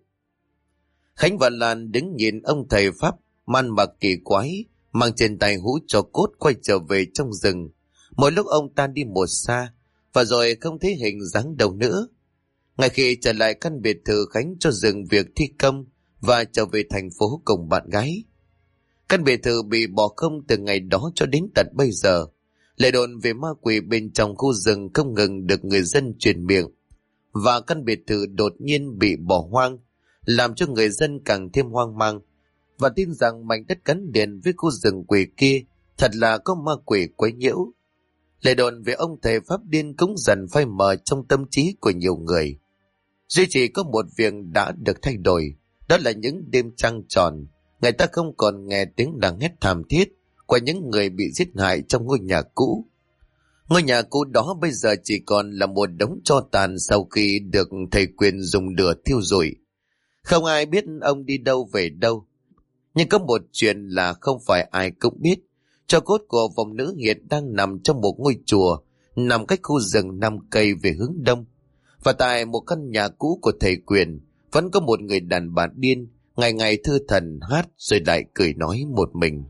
Khánh và Lan đứng nhìn ông thầy Pháp man mặc kỳ quái, mang trên tay hũ cho cốt quay trở về trong rừng. Mỗi lúc ông ta đi một xa, và rồi không thấy hình dáng đâu nữa. Ngay khi trở lại căn biệt thự, Khánh cho dừng việc thi công và trở về thành phố cùng bạn gái. Căn biệt thự bị bỏ không từ ngày đó cho đến tận bây giờ. Lời đồn về ma quỷ bên trong khu rừng không ngừng được người dân truyền miệng, và căn biệt thự đột nhiên bị bỏ hoang, làm cho người dân càng thêm hoang mang và tin rằng mảnh đất gắn liền với khu rừng quỷ kia thật là có ma quỷ quấy nhiễu. Lời đồn về ông thầy Pháp điên cũng dần phai mờ trong tâm trí của nhiều người. Duy chỉ có một việc đã được thay đổi, đó là những đêm trăng tròn, người ta không còn nghe tiếng la hét thảm thiết của những người bị giết hại trong ngôi nhà cũ. Ngôi nhà cũ đó bây giờ chỉ còn là một đống tro tàn sau khi được thầy Quyền dùng lửa thiêu rụi. Không ai biết ông đi đâu về đâu. Nhưng có một chuyện là không phải ai cũng biết. Tro cốt của vong nữ hiện đang nằm trong một ngôi chùa, nằm cách khu rừng 5 cây về hướng đông. Và tại một căn nhà cũ của thầy Quyền, vẫn có một người đàn bà điên, ngày ngày thư thần hát rồi lại cười nói một mình.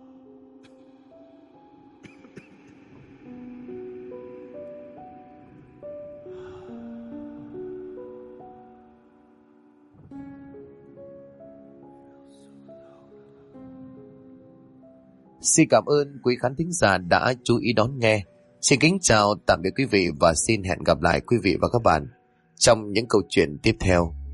Xin cảm ơn quý khán thính giả đã chú ý đón nghe. Xin kính chào tạm biệt quý vị và xin hẹn gặp lại quý vị và các bạn trong những câu chuyện tiếp theo.